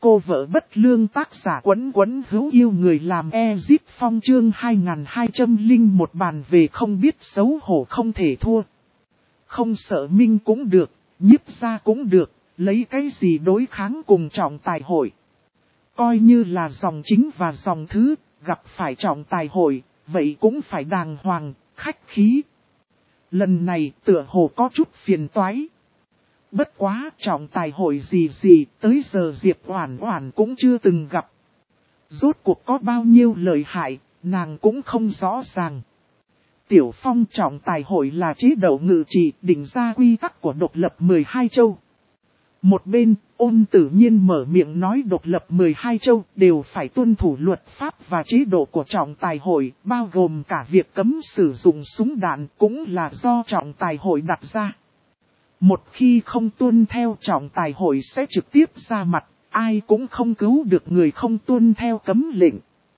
Cô vợ bất lương tác giả Quấn Quấn hữu yêu người làm Ezip Phong chương 2201 bàn về không biết xấu hổ không thể thua. Không sợ Minh cũng được, Nhiếp gia cũng được, lấy cái gì đối kháng cùng trọng tài hội. Coi như là dòng chính và dòng thứ, gặp phải trọng tài hội, vậy cũng phải đàng hoàng, khách khí. Lần này tựa hồ có chút phiền toái. Bất quá trọng tài hội gì tới giờ Diệp Oản Oản cũng chưa từng gặp. Rốt cuộc có bao nhiêu lợi hại, nàng cũng không rõ ràng. Tiểu Phong trọng tài hội là chế độ ngự trị định ra quy tắc của độc lập 12 châu. Một bên, Ôn Tử Nhiên mở miệng nói độc lập 12 châu đều phải tuân thủ luật pháp và chế độ của trọng tài hội, bao gồm cả việc cấm sử dụng súng đạn cũng là do trọng tài hội đặt ra. Một khi không tuân theo trọng tài hội sẽ trực tiếp ra mặt, ai cũng không cứu được người không tuân theo cấm lệnh.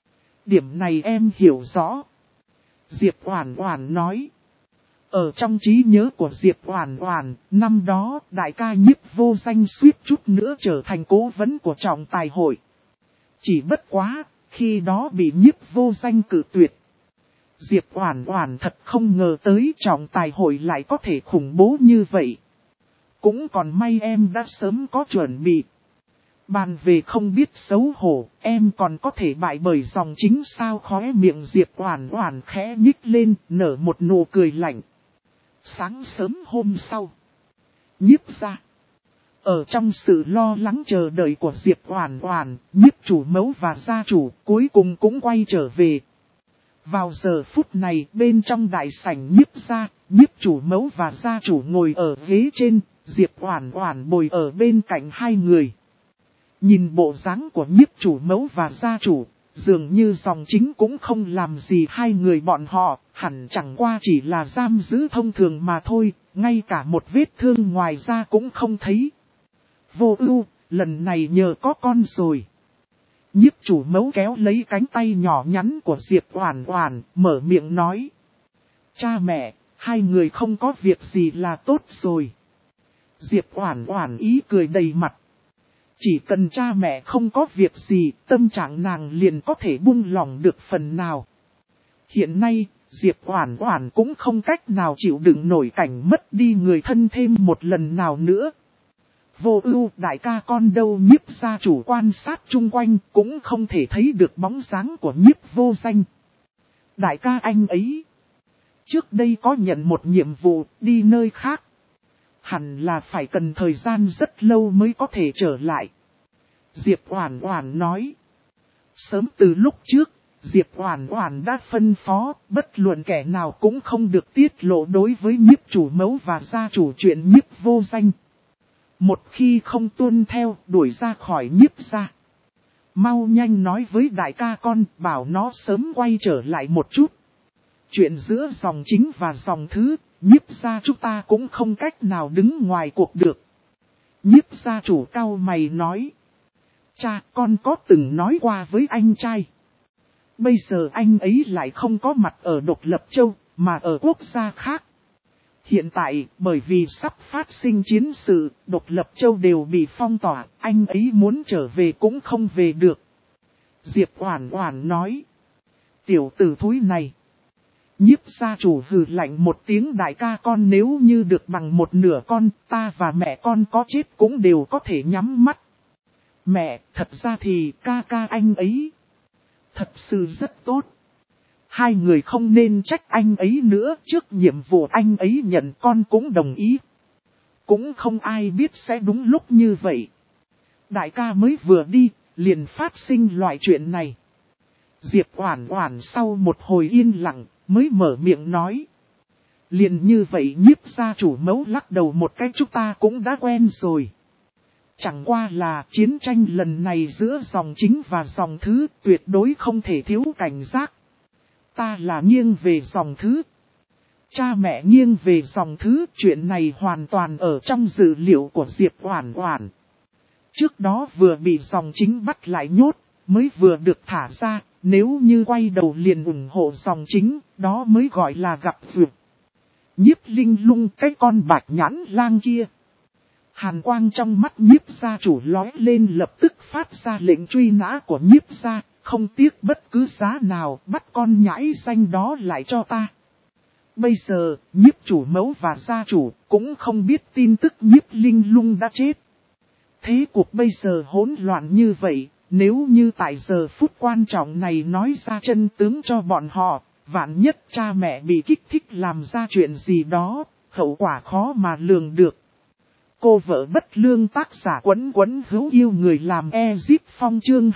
Điểm này em hiểu rõ. Diệp Oản Oản nói. Ở trong trí nhớ của Diệp Oản Oản, năm đó đại ca Nhiếp Vô Danh suýt chút nữa trở thành cố vấn của trọng tài hội. Chỉ bất quá, khi đó bị Nhiếp Vô Danh cự tuyệt. Diệp Oản Oản thật không ngờ tới trọng tài hội lại có thể khủng bố như vậy. Cũng còn may em đã sớm có chuẩn bị. Bàn về không biết xấu hổ, em còn có thể bại bởi dòng chính sao khóe miệng Diệp Oản Oản khẽ nhích lên, nở một nụ cười lạnh. Sáng sớm hôm sau, Nhiếp gia. Ở trong sự lo lắng chờ đợi của Diệp Oản Oản, Nhiếp chủ mẫu và gia chủ cuối cùng cũng quay trở về. Vào giờ phút này bên trong đại sảnh Nhiếp gia, Nhiếp chủ mẫu và gia chủ ngồi ở ghế trên, Diệp Oản Oản bồi ở bên cạnh hai người. Nhìn bộ dáng của Nhiếp chủ mẫu và gia chủ, dường như dòng chính cũng không làm gì hai người bọn họ, hẳn chẳng qua chỉ là giam giữ thông thường mà thôi, ngay cả một vết thương ngoài ra cũng không thấy. Vô Ưu, lần này nhờ có con rồi. Nhiếp chủ mẫu kéo lấy cánh tay nhỏ nhắn của Diệp Oản Oản, mở miệng nói. Cha mẹ, hai người không có việc gì là tốt rồi. Diệp Oản Oản ý cười đầy mặt. Chỉ cần cha mẹ không có việc gì, tâm trạng nàng liền có thể buông lỏng được phần nào. Hiện nay, Diệp Oản Oản cũng không cách nào chịu đựng nổi cảnh mất đi người thân thêm một lần nào nữa. Vô Ưu, đại ca con đâu? Nhiếp gia chủ quan sát chung quanh cũng không thể thấy được bóng dáng của Nhiếp Vô Danh. Đại ca anh ấy trước đây có nhận một nhiệm vụ đi nơi khác. Hẳn là phải cần thời gian rất lâu mới có thể trở lại. Diệp Oản Oản nói. Sớm từ lúc trước, Diệp Oản Oản đã phân phó, bất luận kẻ nào cũng không được tiết lộ đối với Nhiếp chủ mẫu và gia chủ chuyện Nhiếp Vô Danh. Một khi không tuân theo, đuổi ra khỏi Nhiếp gia. Mau nhanh nói với đại ca con, bảo nó sớm quay trở lại một chút. Chuyện giữa dòng chính và dòng thứ, Nhiếp gia chúng ta cũng không cách nào đứng ngoài cuộc được. Nhiếp gia chủ cau mày nói. Cha, con có từng nói qua với anh trai. Bây giờ anh ấy lại không có mặt ở Độc Lập Châu, mà ở quốc gia khác. Hiện tại, bởi vì sắp phát sinh chiến sự, Độc Lập Châu đều bị phong tỏa, anh ấy muốn trở về cũng không về được. Diệp Oản Oản nói. Tiểu tử thúi này. Nhiếp gia chủ hừ lạnh một tiếng, đại ca con nếu như được bằng một nửa con, ta và mẹ con có chết cũng đều có thể nhắm mắt. Mẹ, thật ra thì ca ca anh ấy thật sự rất tốt. Hai người không nên trách anh ấy nữa, trước nhiệm vụ anh ấy nhận con cũng đồng ý. Cũng không ai biết sẽ đúng lúc như vậy. Đại ca mới vừa đi, liền phát sinh loại chuyện này. Diệp Oản Oản sau một hồi yên lặng, mới mở miệng nói. Liền như vậy Nhiếp gia chủ mẫu lắc đầu một cái, chúng ta cũng đã quen rồi. Chẳng qua là chiến tranh lần này giữa dòng chính và dòng thứ tuyệt đối không thể thiếu cảnh giác. Ta là nghiêng về dòng thứ. Cha mẹ nghiêng về dòng thứ, chuyện này hoàn toàn ở trong dữ liệu của Diệp Oản Oản. Trước đó vừa bị dòng chính bắt lại nhốt, mới vừa được thả ra, nếu như quay đầu liền ủng hộ dòng chính, đó mới gọi là gặp duyệt. Nhiếp Linh Lung, cái con bạch nhãn lang kia. Hàn quang trong mắt Nhiếp gia chủ lóe lên, lập tức phát ra lệnh truy nã của Nhiếp gia, không tiếc bất cứ giá nào bắt con nhãi danh đó lại cho ta. Bây giờ, Nhiếp chủ mẫu và gia chủ cũng không biết tin tức Nhiếp Linh Lung đã chết. Thế cuộc bây giờ hỗn loạn như vậy, nếu như tại giờ phút quan trọng này nói ra chân tướng cho bọn họ, vạn nhất cha mẹ bị kích thích làm ra chuyện gì đó, hậu quả khó mà lường được. Cô vợ bất lương tác giả Quấn Quấn hữu yêu người làm Ezip Phong chương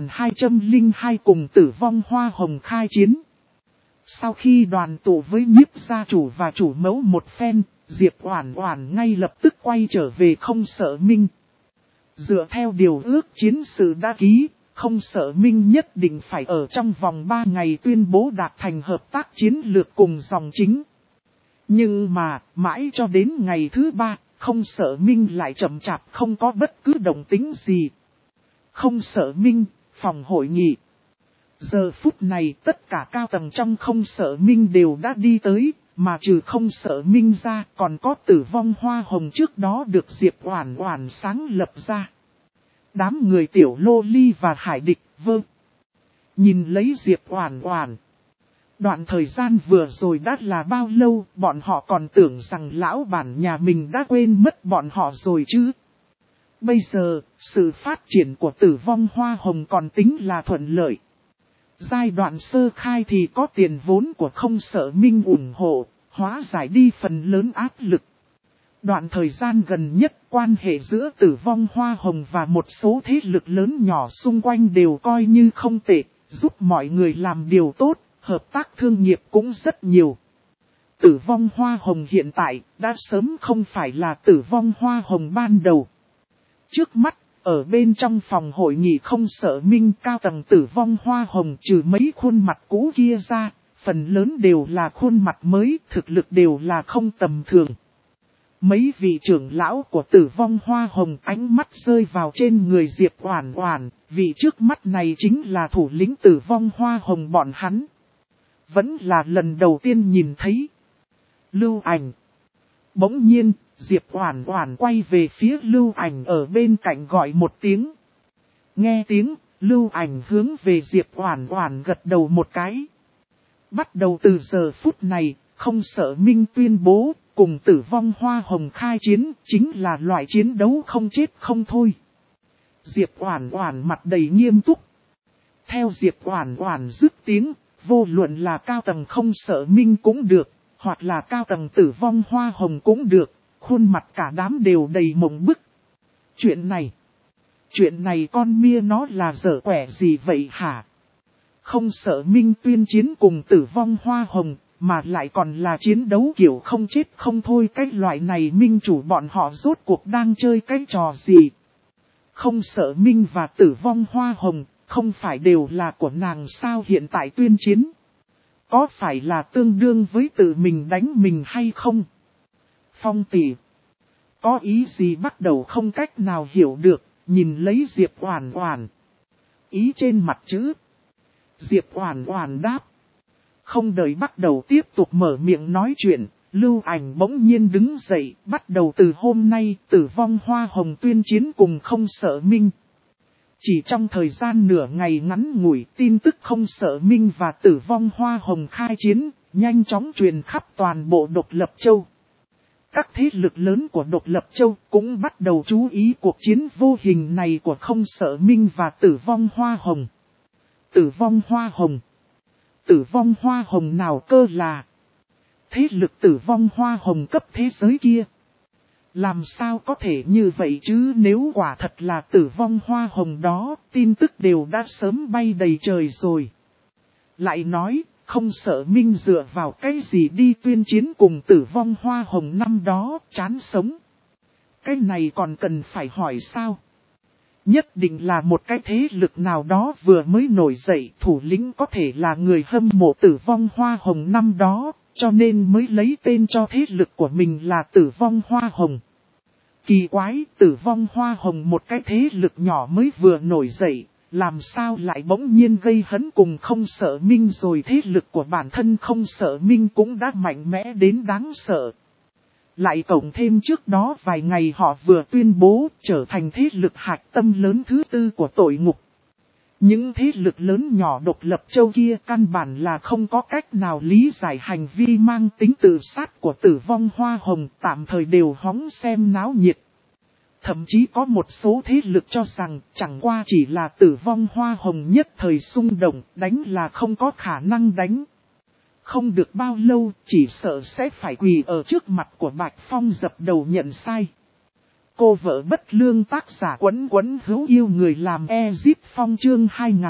2202 cùng Tử Vong Hoa Hồng khai chiến. Sau khi đoàn tụ với Nhiếp gia chủ và chủ mẫu một phen, Diệp Oản Oản ngay lập tức quay trở về Không Sợ Minh. Dựa theo điều ước chiến sự đã ký, Không Sợ Minh nhất định phải ở trong vòng 3 ngày tuyên bố đạt thành hợp tác chiến lược cùng dòng chính. Nhưng mà, mãi cho đến ngày thứ 3, Không Sợ Minh lại chậm chạp không có bất cứ động tĩnh gì. Không Sợ Minh, phòng hội nghị. Giờ phút này tất cả cao tầng trong Không Sợ Minh đều đã đi tới, mà trừ Không Sợ Minh ra còn có Tử Vong Hoa Hồng trước đó được Diệp Oản Oản sáng lập ra. Đám người Tiểu Lô Ly và Hải Địch Vơ. Nhìn lấy Diệp Oản Oản. Đoạn thời gian vừa rồi đã là bao lâu, bọn họ còn tưởng rằng lão bản nhà mình đã quên mất bọn họ rồi chứ. Bây giờ, sự phát triển của Tử Vong Hoa Hồng còn tính là thuận lợi. Giai đoạn sơ khai thì có tiền vốn của Không Sợ Minh ủng hộ, hóa giải đi phần lớn áp lực. Đoạn thời gian gần nhất, quan hệ giữa Tử Vong Hoa Hồng và một số thế lực lớn nhỏ xung quanh đều coi như không tệ, giúp mọi người làm điều tốt, hợp tác thương nghiệp cũng rất nhiều. Tử Vong Hoa Hồng hiện tại đã sớm không phải là Tử Vong Hoa Hồng ban đầu. Trước mắt, ở bên trong phòng hội nghị Không Sợ Minh cao tầng Tử Vong Hoa Hồng trừ mấy khuôn mặt cũ kia ra, phần lớn đều là khuôn mặt mới, thực lực đều là không tầm thường. Mấy vị trưởng lão của Tử Vong Hoa Hồng ánh mắt rơi vào trên người Diệp Oản Oản, vị trước mắt này chính là thủ lĩnh Tử Vong Hoa Hồng bọn hắn. Vẫn là lần đầu tiên nhìn thấy. Lưu Ảnh. Bỗng nhiên, Diệp Oản Oản quay về phía Lưu Ảnh ở bên cạnh gọi một tiếng. Nghe tiếng, Lưu Ảnh hướng về Diệp Oản Oản gật đầu một cái. Bắt đầu từ giờ phút này, Không Sợ Minh tuyên bố, cùng Tử Vong Hoa Hồng khai chiến, chính là loại chiến đấu không chết không thôi. Diệp Oản Oản mặt đầy nghiêm túc. Theo Diệp Oản Oản dứt tiếng, vô luận là cao tầng Không Sợ Minh cũng được, hoặc là cao tầng Tử Vong Hoa Hồng cũng được, khuôn mặt cả đám đều đầy mộng bức. Chuyện này con mia nó là dở quẻ gì vậy hả? Không Sợ Minh tuyên chiến cùng Tử Vong Hoa Hồng, mà lại còn là chiến đấu kiểu không chết không thôi, cái loại này minh chủ bọn họ rốt cuộc đang chơi cái trò gì? Không Sợ Minh và Tử Vong Hoa Hồng, không phải đều là của nàng sao hiện tại tuyên chiến? Có phải là tương đương với tự mình đánh mình hay không? Phong tỷ. Có ý gì bắt đầu không cách nào hiểu được, nhìn lấy Diệp Oản Oản. Ý trên mặt chữ. Diệp Oản Oản đáp. Không đợi bắt đầu tiếp tục mở miệng nói chuyện, Lưu Ảnh bỗng nhiên đứng dậy, bắt đầu từ hôm nay Tử Vong Hoa Hồng tuyên chiến cùng Không Sợ Minh. Chỉ trong thời gian nửa ngày ngắn ngủi, tin tức Không Sợ Minh và Tử Vong Hoa Hồng khai chiến, nhanh chóng truyền khắp toàn bộ Độc Lập Châu. Các thế lực lớn của Độc Lập Châu cũng bắt đầu chú ý cuộc chiến vô hình này của Không Sợ Minh và Tử Vong Hoa Hồng. Tử Vong Hoa Hồng. Tử Vong Hoa Hồng nào cơ là thế lực Tử Vong Hoa Hồng cấp thế giới kia? Làm sao có thể như vậy chứ, nếu quả thật là Tử Vong Hoa Hồng đó, tin tức đều đã sớm bay đầy trời rồi. Lại nói, Không Sợ Minh dựa vào cái gì đi tuyên chiến cùng Tử Vong Hoa Hồng năm đó, chán sống. Cái này còn cần phải hỏi sao? Nhất định là một cái thế lực nào đó vừa mới nổi dậy, thủ lĩnh có thể là người hâm mộ Tử Vong Hoa Hồng năm đó, cho nên mới lấy tên cho thế lực của mình là Tử Vong Hoa Hồng. Kỳ quái, Tử Vong Hoa Hồng một cái thế lực nhỏ mới vừa nổi dậy, làm sao lại bỗng nhiên gây hấn cùng Không Sợ Minh rồi, thế lực của bản thân Không Sợ Minh cũng đã mạnh mẽ đến đáng sợ. Lại cộng thêm trước đó vài ngày họ vừa tuyên bố trở thành thế lực hạch tâm lớn thứ tư của tội ngục. Những thế lực lớn nhỏ độc lập châu kia căn bản là không có cách nào lý giải hành vi mang tính tự sát của Tử Vong Hoa Hồng, tạm thời đều hóng xem náo nhiệt. Thậm chí có một số thế lực cho rằng chẳng qua chỉ là Tử Vong Hoa Hồng nhất thời xung động, đánh là không có khả năng đánh. Không được bao lâu, chỉ sợ sẽ phải quỳ ở trước mặt của Bạch Phong dập đầu nhận sai. Cô vợ bất lương tác giả Quấn Quấn hữu yêu người làm Ezip Phong chương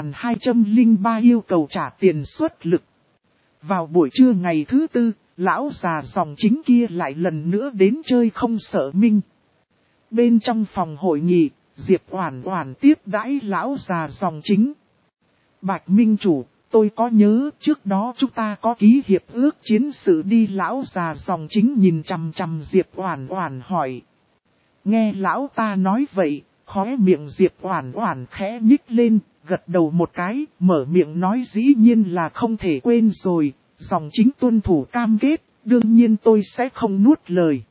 2203 yêu cầu trả tiền xuất lực. Vào buổi trưa ngày thứ tư, lão già dòng chính kia lại lần nữa đến chơi không sợ minh. Bên trong phòng hội nghị, Diệp Oản Oản tiếp đãi lão già dòng chính. Bạch Minh Chủ, tôi có nhớ trước đó chúng ta có ký hiệp ước chiến sự đi, lão già dòng chính nhìn chằm chằm Diệp Oản Oản hỏi. Nghe lão ta nói vậy, khóe miệng Diệp Oản Oản khẽ nhích lên, gật đầu một cái, mở miệng nói dĩ nhiên là không thể quên rồi, dòng chính tuân thủ cam kết, đương nhiên tôi sẽ không nuốt lời.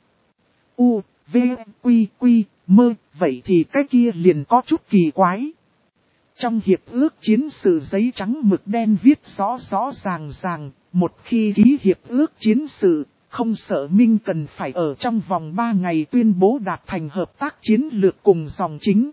U, V, Quy, Quy, Mơ, vậy thì cái kia liền có chút kỳ quái. Trong hiệp ước chiến sự giấy trắng mực đen viết rõ rõ ràng ràng, một khi ký hiệp ước chiến sự, không sợ Minh cần phải ở trong vòng 3 ngày tuyên bố đạt thành hợp tác chiến lược cùng dòng chính.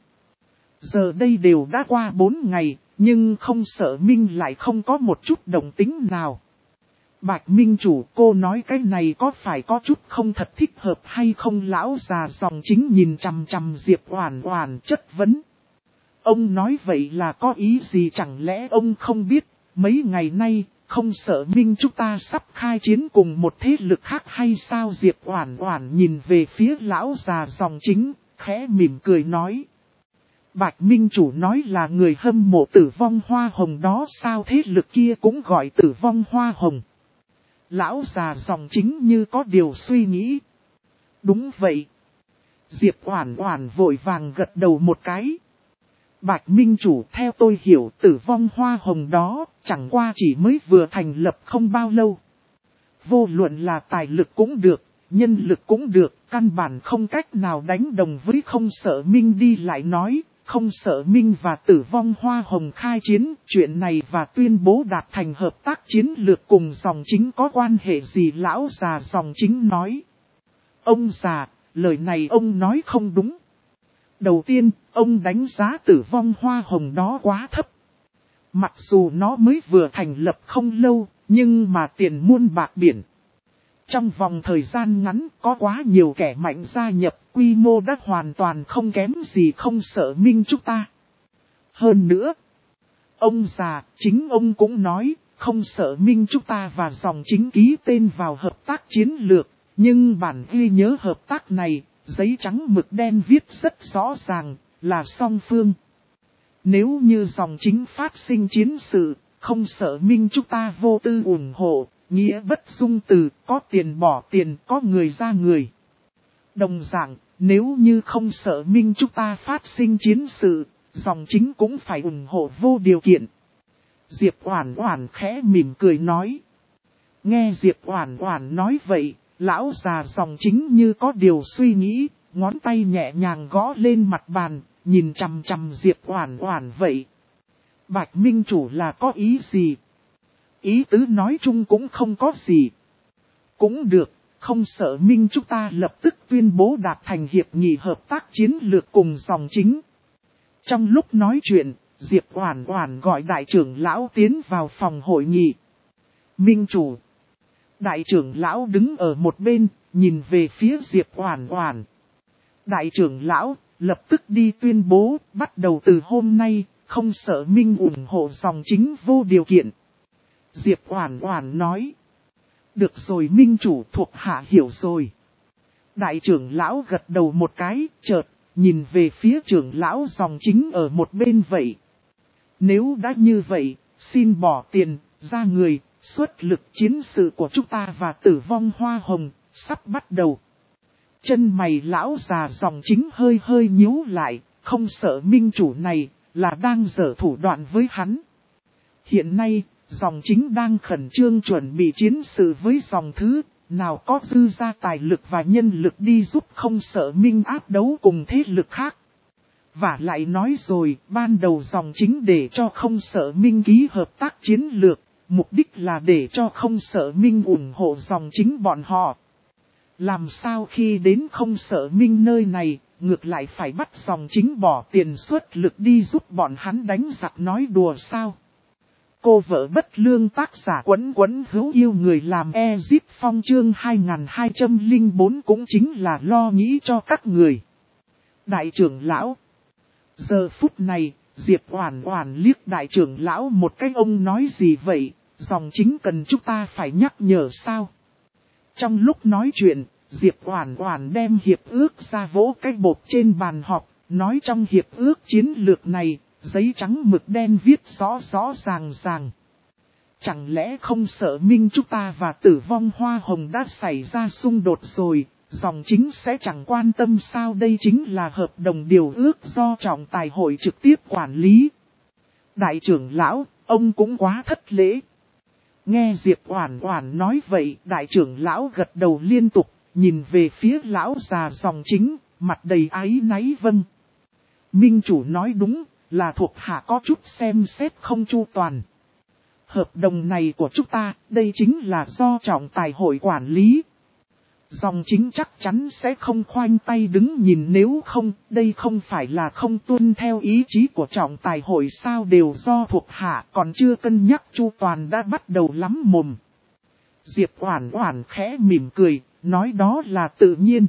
Giờ đây đều đã qua 4 ngày, nhưng không sợ Minh lại không có một chút động tĩnh nào. Bạch Minh Chủ, cô nói cái này có phải có chút không thật thích hợp hay không? Lão già dòng chính nhìn chằm chằm Diệp Oản Oản chất vấn. Ông nói vậy là có ý gì, chẳng lẽ ông không biết, mấy ngày nay, không sợ Minh chúng ta sắp khai chiến cùng một thế lực khác hay sao? Diệp Oản Oản nhìn về phía lão già dòng chính, khẽ mỉm cười nói. Bạch Minh Chủ nói là người hâm mộ Tử Vong Hoa Hồng đó sao, thế lực kia cũng gọi Tử Vong Hoa Hồng. Lão già dòng chính như có điều suy nghĩ. Đúng vậy. Diệp Oản Oản vội vàng gật đầu một cái. Bạch Minh Chủ, theo tôi hiểu Tử Vong Hoa Hồng đó chẳng qua chỉ mới vừa thành lập không bao lâu. Vô luận là tài lực cũng được, nhân lực cũng được, căn bản không cách nào đánh đồng với không sợ Minh. Đi lại nói, không sợ Minh và Tử Vong Hoa Hồng khai chiến, chuyện này và tuyên bố đạt thành hợp tác chiến lược cùng dòng chính có quan hệ gì? Lão già dòng chính nói. Ông già, lời này ông nói không đúng. Đầu tiên, ông đánh giá Tử Vong Hoa Hồng đó quá thấp. Mặc dù nó mới vừa thành lập không lâu, nhưng mà tiền muôn bạc biển. Trong vòng thời gian ngắn có quá nhiều kẻ mạnh gia nhập, quy mô đã hoàn toàn không kém gì không sợ Minh chúng ta. Hơn nữa, ông già, chính ông cũng nói, không sợ Minh chúng ta và dòng chính ký tên vào hợp tác chiến lược, nhưng bản ghi nhớ hợp tác này, giấy trắng mực đen viết rất rõ ràng, là song phương. Nếu như dòng chính phát sinh chiến sự, không sợ Minh chúng ta vô tư ủng hộ, nghĩa bất dung từ, có tiền bỏ tiền, có người ra người. Đồng dạng, nếu như không sợ Minh chúng ta phát sinh chiến sự, dòng chính cũng phải ủng hộ vô điều kiện. Diệp Oản Oản khẽ mỉm cười nói. Nghe Diệp Oản Oản nói vậy, lão già dòng chính như có điều suy nghĩ, ngón tay nhẹ nhàng gõ lên mặt bàn, nhìn chằm chằm Diệp Oản Oản vậy. Bạch Minh Chủ là có ý gì? Ý tứ nói chung cũng không có gì. Cũng được, không sợ Minh chúng ta lập tức tuyên bố đạt thành hiệp nghị hợp tác chiến lược cùng dòng chính. Trong lúc nói chuyện, Diệp Oản Oản gọi đại trưởng lão tiến vào phòng hội nghị. Minh Chủ. Đại trưởng lão đứng ở một bên, nhìn về phía Diệp Oản Oản. Đại trưởng lão lập tức đi tuyên bố, bắt đầu từ hôm nay, không sợ Minh ủng hộ dòng chính vô điều kiện. Diệp Oản Oản nói. Được rồi Minh Chủ, thuộc hạ hiểu rồi. Đại trưởng lão gật đầu một cái, chợt nhìn về phía trưởng lão dòng chính ở một bên vậy. Nếu đã như vậy, xin bỏ tiền, ra người, xuất lực, chiến sự của chúng ta và Tử Vong Hoa Hồng, sắp bắt đầu. Chân mày lão già dòng chính hơi hơi nhíu lại, không sợ Minh Chủ này, là đang giở thủ đoạn với hắn. Hiện nay, dòng chính đang khẩn trương chuẩn bị chiến sự với dòng thứ, nào có dư ra tài lực và nhân lực đi giúp Không Sợ Minh áp đấu cùng thế lực khác. Và lại nói rồi, ban đầu dòng chính để cho Không Sợ Minh ký hợp tác chiến lược, mục đích là để cho Không Sợ Minh ủng hộ dòng chính bọn họ. Làm sao khi đến Không Sợ Minh nơi này, ngược lại phải bắt dòng chính bỏ tiền xuất lực đi giúp bọn hắn đánh giặc nói đùa sao? Cô vợ bất lương tác giả Quấn Quấn hữu yêu người làm Ezip Phong chương 2204 cũng chính là lo nghĩ cho các người. Đại trưởng lão. Giờ phút này, Diệp Oản Oản liếc đại trưởng lão một cái, ông nói gì vậy, dòng chính cần chúng ta phải nhắc nhở sao? Trong lúc nói chuyện, Diệp Oản Oản đem hiệp ước ra vỗ cái bột trên bàn họp, nói trong hiệp ước chiến lược này, giấy trắng mực đen viết rõ rõ ràng ràng. Chẳng lẽ Không Sợ Minh chúng ta và Tử Vong Hoa Hồng đã xảy ra xung đột rồi, dòng chính sẽ chẳng quan tâm sao? Đây chính là hợp đồng điều ước do trọng tài hội trực tiếp quản lý. Đại trưởng lão, ông cũng quá thất lễ. Nghe Diệp Oản Oản nói vậy, đại trưởng lão gật đầu liên tục, nhìn về phía lão già dòng chính, mặt đầy áy náy. Vâng. Minh chủ nói đúng, là thuộc hạ có chút xem xét không chu toàn. Hợp đồng này của chúng ta, đây chính là do trọng tài hội quản lý. Dòng chính chắc chắn sẽ không khoanh tay đứng nhìn, nếu không, đây không phải là không tuân theo ý chí của trọng tài hội sao? Đều do thuộc hạ, còn chưa cân nhắc chu toàn đã bắt đầu lắm mồm. Diệp Oản Oản khẽ mỉm cười, nói đó là tự nhiên.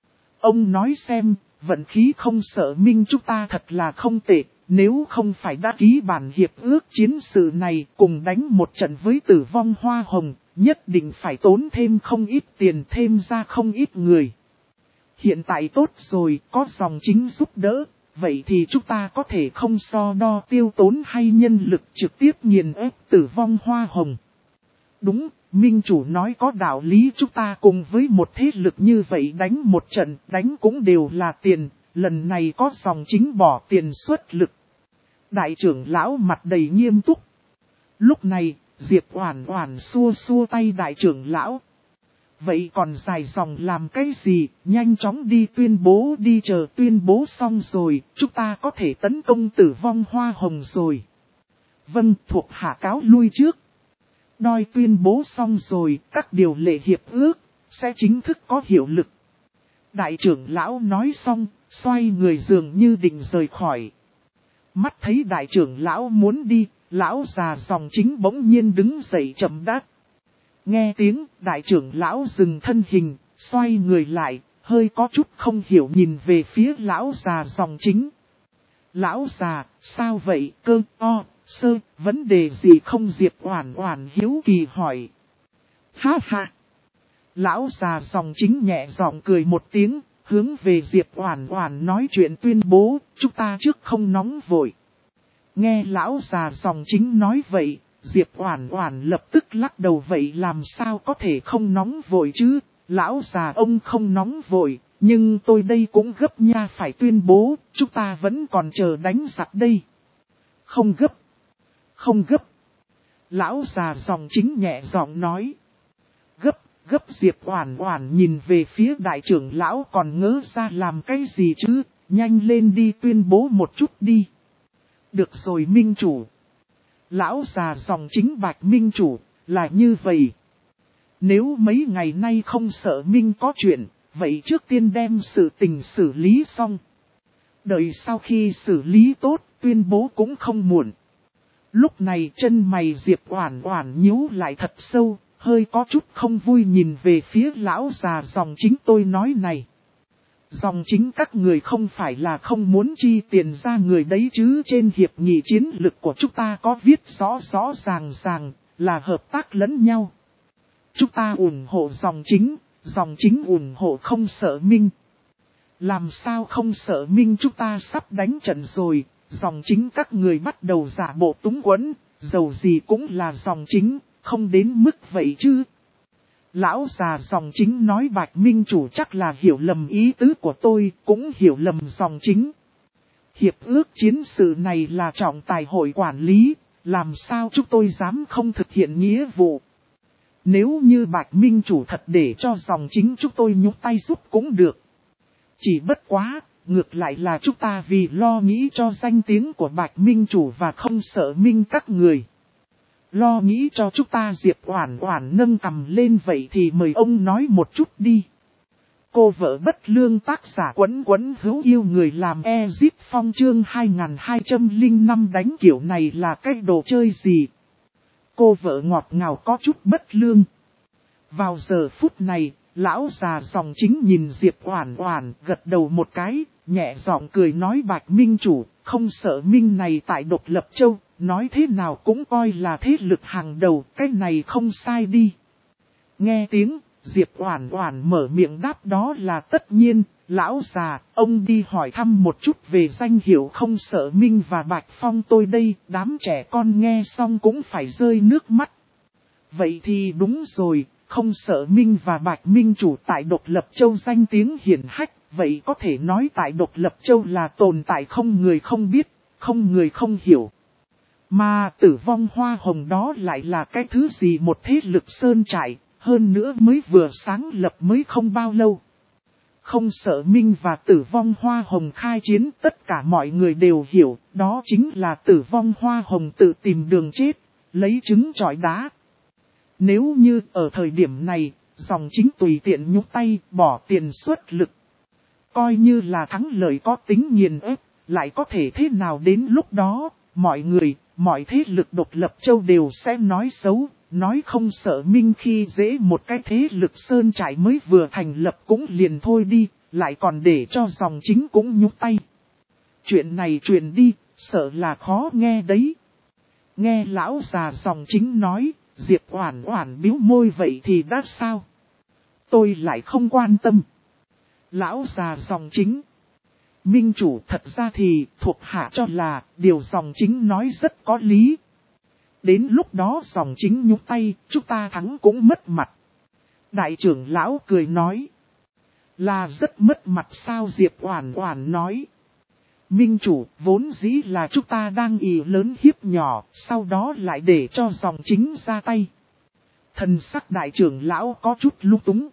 Ông nói xem, vận khí Không Sợ Minh chúng ta thật là không tệ, nếu không phải đã ký bản hiệp ước chiến sự này cùng đánh một trận với Tử Vong Hoa Hồng, nhất định phải tốn thêm không ít tiền, thêm ra không ít người. Hiện tại tốt rồi, có dòng chính giúp đỡ, vậy thì chúng ta có thể không so đo tiêu tốn hay nhân lực trực tiếp nghiền ép Tử Vong Hoa Hồng. Đúng, Minh chủ nói có đạo lý, chúng ta cùng với một thế lực như vậy đánh một trận, đánh cũng đều là tiền, lần này có dòng chính bỏ tiền xuất lực. Đại trưởng lão mặt đầy nghiêm túc. Lúc này, Diệp Oản Oản xua xua tay đại trưởng lão. Vậy còn dài dòng làm cái gì, nhanh chóng đi tuyên bố đi, chờ tuyên bố xong rồi, chúng ta có thể tấn công Tử Vong Hoa Hồng rồi. Vâng, thuộc hạ cáo lui trước. Đòi tuyên bố xong rồi, các điều lệ hiệp ước sẽ chính thức có hiệu lực. Đại trưởng lão nói xong, xoay người dường như định rời khỏi. Mắt thấy đại trưởng lão muốn đi, lão già dòng chính bỗng nhiên đứng dậy chậm đáp. Nghe tiếng, đại trưởng lão dừng thân hình, xoay người lại, hơi có chút không hiểu nhìn về phía lão già dòng chính. Lão già, sao vậy? Cơ, sơ, vấn đề gì không? Diệp Oản Oản hiếu kỳ hỏi. Ha ha! Lão già dòng chính nhẹ giọng cười một tiếng, hướng về Diệp Oản Oản nói chuyện tuyên bố, chúng ta trước không nóng vội. Nghe lão già dòng chính nói vậy, Diệp Oản Oản lập tức lắc đầu, vậy làm sao có thể không nóng vội chứ? Lão già ông không nóng vội, nhưng tôi đây cũng gấp nha, phải tuyên bố, chúng ta vẫn còn chờ đánh giặc đây. Không gấp. Không gấp. Lão già dòng chính nhẹ giọng nói. Gấp Diệp Oản Oản nhìn về phía đại trưởng lão, còn ngớ ra làm cái gì chứ, nhanh lên đi tuyên bố một chút đi. Được rồi Minh chủ. Lão già dòng chính bạch Minh chủ, là như vậy. Nếu mấy ngày nay Không Sợ Minh có chuyện, vậy trước tiên đem sự tình xử lý xong. Đợi sau khi xử lý tốt, tuyên bố cũng không muộn. Lúc này chân mày Diệp Oản Oản nhíu lại thật sâu, hơi có chút không vui nhìn về phía lão già dòng chính. Tôi nói này, dòng chính các người không phải là không muốn chi tiền ra người đấy chứ? Trên hiệp nghị chiến lược của chúng ta có viết rõ rõ ràng ràng là hợp tác lẫn nhau. Chúng ta ủng hộ dòng chính ủng hộ Không Sợ Minh. Làm sao Không Sợ Minh chúng ta sắp đánh trận rồi, dòng chính các người bắt đầu giả bộ túng quẫn, dầu gì cũng là dòng chính, không đến mức vậy chứ. Lão già dòng chính nói bạch Minh chủ chắc là hiểu lầm ý tứ của tôi, cũng hiểu lầm dòng chính. Hiệp ước chiến sự này là trọng tài hội quản lý, làm sao chúng tôi dám không thực hiện nghĩa vụ. Nếu như Bạch Minh Chủ thật để cho dòng chính chúng tôi nhúc tay giúp cũng được. Chỉ bất quá, ngược lại là chúng ta vì lo nghĩ cho danh tiếng của Bạch Minh Chủ và không sợ Minh các người. Lo nghĩ cho chúng ta Diệp Oản Oản nâng cằm lên, vậy thì mời ông nói một chút đi. Cô vợ bất lương tác giả Quấn Quấn hữu yêu người làm Ezip Phong chương 2205 đánh kiểu này là cái đồ chơi gì? Cô vợ ngọt ngào có chút bất lương. Vào giờ phút này, lão già dòng chính nhìn Diệp Oản Oản gật đầu một cái, nhẹ giọng cười nói Bạch Minh Chủ, không sợ Minh này tại Độc Lập Châu, nói thế nào cũng coi là thế lực hàng đầu, cái này không sai đi. Nghe tiếng, Diệp Oản Oản mở miệng đáp đó là tất nhiên, lão già, ông đi hỏi thăm một chút về danh hiệu không sợ Minh và Bạch Phong tôi đây, đám trẻ con nghe xong cũng phải rơi nước mắt. Vậy thì đúng rồi, không sợ Minh và Bạch Minh Chủ tại Độc Lập Châu danh tiếng hiển hách, vậy có thể nói tại Độc Lập Châu là tồn tại không người không biết, không người không hiểu. Mà Tử Vong Hoa Hồng đó lại là cái thứ gì, một thế lực sơn trại, hơn nữa mới vừa sáng lập mới không bao lâu. Không sợ Minh và Tử Vong Hoa Hồng khai chiến, tất cả mọi người đều hiểu, đó chính là Tử Vong Hoa Hồng tự tìm đường chết, lấy trứng chọi đá. Nếu như ở thời điểm này, dòng chính tùy tiện nhúc tay, bỏ tiền xuất lực. Coi như là thắng lợi có tính nghiền ép, lại có thể thế nào đến lúc đó, mọi người, mọi thế lực Độc Lập Châu đều sẽ nói xấu, nói không sợ Minh khi dễ một cái thế lực sơn trại mới vừa thành lập cũng liền thôi đi, lại còn để cho dòng chính cũng nhúc tay. Chuyện này truyền đi, sợ là khó nghe đấy. Nghe lão già dòng chính nói, Diệp Oản Oản bĩu môi vậy thì đã sao? Tôi lại không quan tâm. Lão già dòng chính. Minh Chủ thật ra thì thuộc hạ cho là điều dòng chính nói rất có lý. Đến lúc đó dòng chính nhúc tay, chúng ta thắng cũng mất mặt. Đại trưởng lão cười nói. Là rất mất mặt sao? Diệp Oản Oản nói. Minh Chủ, vốn dĩ là chúng ta đang ỷ lớn hiếp nhỏ, sau đó lại để cho dòng chính ra tay. Thần sắc đại trưởng lão có chút lung túng.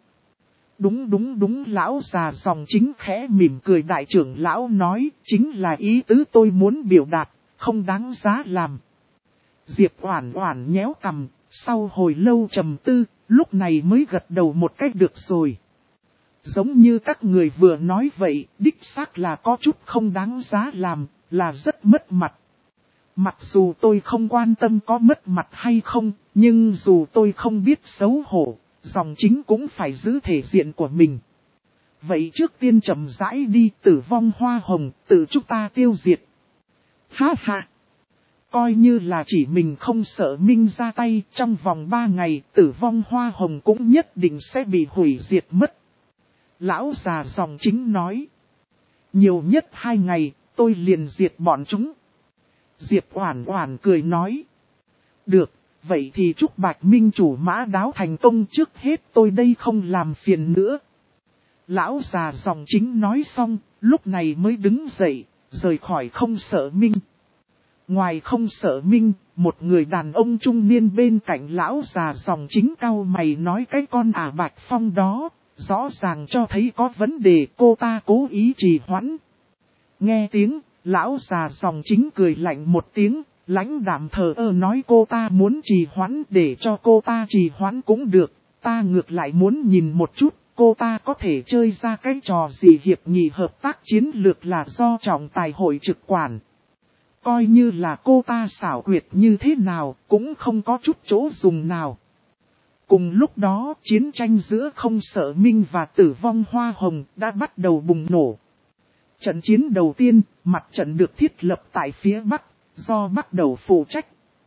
Đúng, lão già dòng chính khẽ mỉm cười, đại trưởng lão nói, chính là ý tứ tôi muốn biểu đạt, không đáng giá làm. Diệp Oản Oản nhéo cằm, sau hồi lâu trầm tư, lúc này mới gật đầu một cách được rồi. Giống như các người vừa nói vậy, đích xác là có chút không đáng giá làm, là rất mất mặt. Mặc dù tôi không quan tâm có mất mặt hay không, nhưng dù tôi không biết xấu hổ, dòng chính cũng phải giữ thể diện của mình. Vậy trước tiên chậm rãi đi, Tử Vong Hoa Hồng, tự chúng ta tiêu diệt. Ha ha! Coi như là chỉ mình không sợ Minh ra tay, trong vòng 3 ngày, Tử Vong Hoa Hồng cũng nhất định sẽ bị hủy diệt mất. Lão già dòng chính nói. Nhiều nhất 2 ngày, tôi liền diệt bọn chúng. Diệp Oản Oản cười nói. Được, vậy thì chúc Bạch Minh Chủ mã đáo thành công, trước hết tôi đây không làm phiền nữa. Lão già dòng chính nói xong, lúc này mới đứng dậy, rời khỏi không sợ Minh. Ngoài không sợ Minh, một người đàn ông trung niên bên cạnh lão già dòng chính cau mày nói cái con Bạch Phong đó, rõ ràng cho thấy có vấn đề, cô ta cố ý trì hoãn. Nghe tiếng, lão già dòng chính cười lạnh một tiếng, lãnh đạm thờ ơ nói cô ta muốn trì hoãn, để cho cô ta trì hoãn cũng được, ta ngược lại muốn nhìn một chút, cô ta có thể chơi ra cái trò gì hiệp nghị hợp tác chiến lược là do trọng tài hội trực quản. Coi như là cô ta xảo quyệt như thế nào, cũng không có chút chỗ dùng nào. Cùng lúc đó, chiến tranh giữa không sợ Minh và Tử Vong Hoa Hồng đã bắt đầu bùng nổ. Trận chiến đầu tiên, mặt trận được thiết lập tại phía Bắc, do Bắc Đầu phụ trách.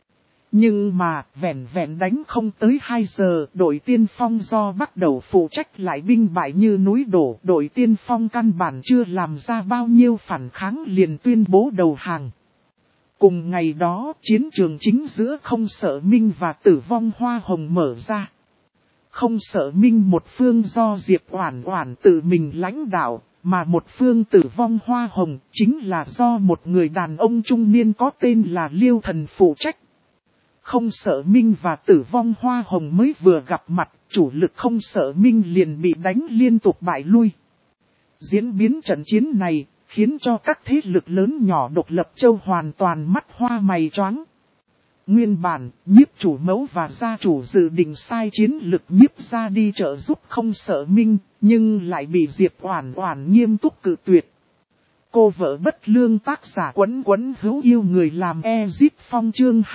Nhưng mà, vẹn vẹn đánh không tới 2 giờ, đội tiên phong do Bắc Đầu phụ trách lại binh bại như núi đổ. Đội tiên phong căn bản chưa làm ra bao nhiêu phản kháng liền tuyên bố đầu hàng. Cùng ngày đó, chiến trường chính giữa không sợ Minh và Tử Vong Hoa Hồng mở ra. Không sợ Minh một phương do Diệp Oản Oản tự mình lãnh đạo, mà một phương Tử Vong Hoa Hồng chính là do một người đàn ông trung niên có tên là Liêu Thần phụ trách. Không Sợ Minh và Tử Vong Hoa Hồng mới vừa gặp mặt, chủ lực Không Sợ Minh liền bị đánh liên tục bại lui. Diễn biến trận chiến này, khiến cho các thế lực lớn nhỏ độc lập châu hoàn toàn mắt hoa mày choáng. Nguyên bản, Nhiếp chủ mẫu và gia chủ dự định sai chiến lực Nhiếp gia đi trợ giúp Không Sợ Minh, nhưng lại bị Diệp Oản Oản nghiêm túc cự tuyệt. Cô vợ bất lương tác giả Quấn Quấn hữu yêu người làm Ezip Phong chương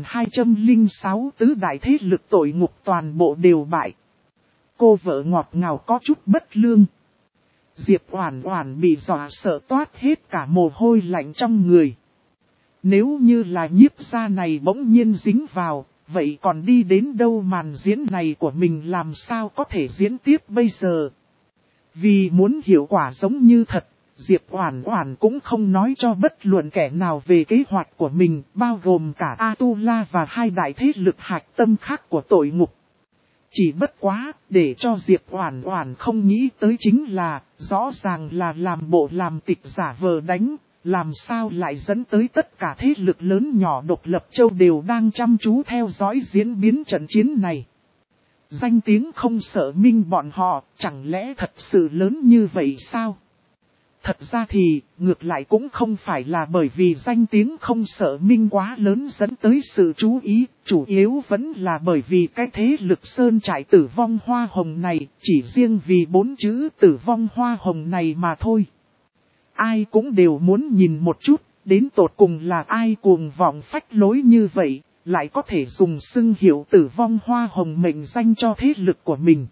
2206 tứ đại thế lực tội ngục toàn bộ đều bại. Cô vợ ngọt ngào có chút bất lương. Diệp Oản Oản bị dọa sợ toát hết cả mồ hôi lạnh trong người. Nếu như là Nhiếp gia này bỗng nhiên dính vào, vậy còn đi đến đâu màn diễn này của mình làm sao có thể diễn tiếp bây giờ? Vì muốn hiệu quả giống như thật, Diệp Oản Oản cũng không nói cho bất luận kẻ nào về kế hoạch của mình, bao gồm cả Atula và hai đại thế lực hạch tâm khác của tội ngục. Chỉ bất quá, để cho Diệp Oản Oản không nghĩ tới chính là, rõ ràng là làm bộ làm tịch giả vờ đánh, làm sao lại dẫn tới tất cả thế lực lớn nhỏ độc lập châu đều đang chăm chú theo dõi diễn biến trận chiến này. Danh tiếng Không Sợ Minh bọn họ, chẳng lẽ thật sự lớn như vậy sao? Thật ra thì, ngược lại cũng không phải là bởi vì danh tiếng Không Sợ Minh quá lớn dẫn tới sự chú ý, chủ yếu vẫn là bởi vì cái thế lực sơn trại Tử Vong Hoa Hồng này, chỉ riêng vì 4 chữ Tử Vong Hoa Hồng này mà thôi. Ai cũng đều muốn nhìn một chút, đến tột cùng là ai cuồng vọng phách lối như vậy, lại có thể dùng xưng hiệu Tử Vong Hoa Hồng mệnh danh cho thế lực của mình.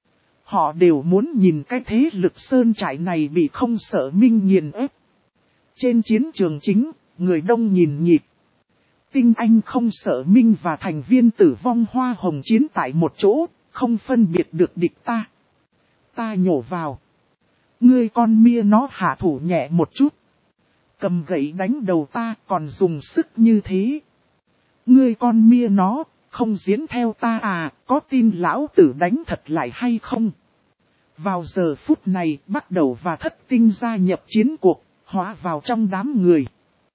Họ đều muốn nhìn cái thế lực sơn trại này bị Không Sợ Minh nghiền ép. Trên chiến trường chính, người đông nhìn nhịp. Tinh anh Không Sợ Minh và thành viên Tử Vong Hoa Hồng chiến tại một chỗ, không phân biệt được địch ta. Ta nhổ vào. Ngươi con mia nó hạ thủ nhẹ một chút. Cầm gậy đánh đầu ta còn dùng sức như thế. Ngươi con mia nó, không diễn theo ta à, có tin lão tử đánh thật lại hay không? Vào giờ phút này, Bắt Đầu và Thất Tinh gia nhập chiến cuộc, hóa vào trong đám người.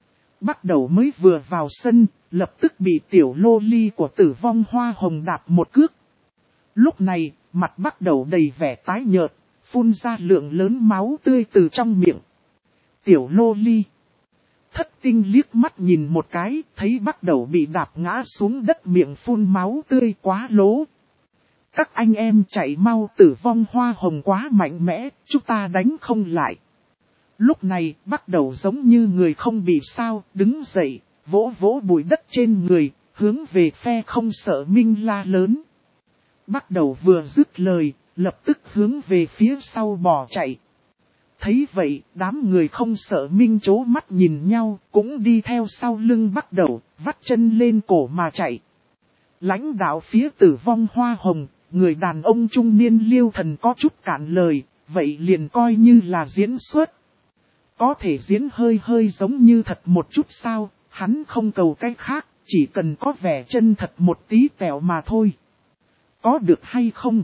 Bắt Đầu mới vừa vào sân, lập tức bị tiểu lô ly của Tử Vong Hoa Hồng đạp một cước. Lúc này, mặt Bắt Đầu đầy vẻ tái nhợt, phun ra lượng lớn máu tươi từ trong miệng. Tiểu lô ly. Thất Tinh liếc mắt nhìn một cái, thấy Bắt Đầu bị đạp ngã xuống đất, miệng phun máu tươi quá lố. Các anh em chạy mau, Tử Vong Hoa Hồng quá mạnh mẽ, chúng ta đánh không lại. Lúc này, Bắt Đầu giống như người không bị sao, đứng dậy, vỗ vỗ bụi đất trên người, hướng về phe Không Sợ Minh la lớn. Bắt Đầu vừa dứt lời, lập tức hướng về phía sau bỏ chạy. Thấy vậy, đám người Không Sợ Minh chố mắt nhìn nhau, cũng đi theo sau lưng Bắt Đầu, vắt chân lên cổ mà chạy. Lãnh đạo phía Tử Vong Hoa Hồng, người đàn ông trung niên Liêu Thần có chút cạn lời, vậy liền coi như là diễn xuất. Có thể diễn hơi giống như thật một chút sao, hắn không cầu cái khác, chỉ cần có vẻ chân thật một tí tẹo mà thôi. Có được hay không?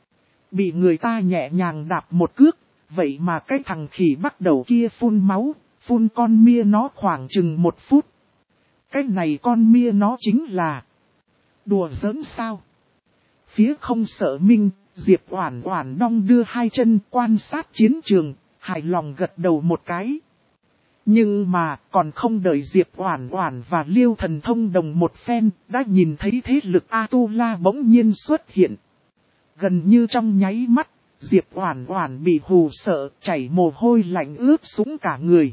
Bị người ta nhẹ nhàng đạp một cước, vậy mà cái thằng khỉ Bắt Đầu kia phun máu, phun con mia nó khoảng chừng 1 phút. Cái này con mia nó chính là đùa giỡn sao? Phía Không Sợ Minh, Diệp Oản Oản đong đưa hai chân quan sát chiến trường, hài lòng gật đầu một cái. Nhưng mà, còn không đợi Diệp Oản Oản và Liêu Thần thông đồng một phen, đã nhìn thấy thế lực Atula bỗng nhiên xuất hiện. Gần như trong nháy mắt, Diệp Oản Oản bị hù sợ, chảy mồ hôi lạnh ướt sũng cả người.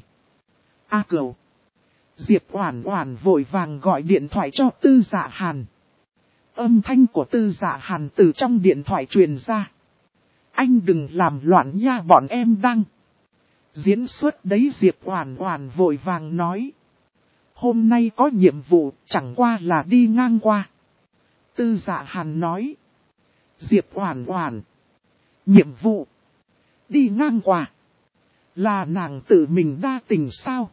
A Cửu. Diệp Oản Oản vội vàng gọi điện thoại cho Tư Dạ Hàn. Âm thanh của Tư Dạ Hàn từ trong điện thoại truyền ra. Anh đừng làm loạn nha, bọn em đang diễn xuất đấy. Diệp Oản Oản vội vàng nói. Hôm nay có nhiệm vụ, chẳng qua là đi ngang qua. Tư Dạ Hàn nói. Diệp Oản Oản. Nhiệm vụ. Đi ngang qua. Là nàng tự mình đa tình sao?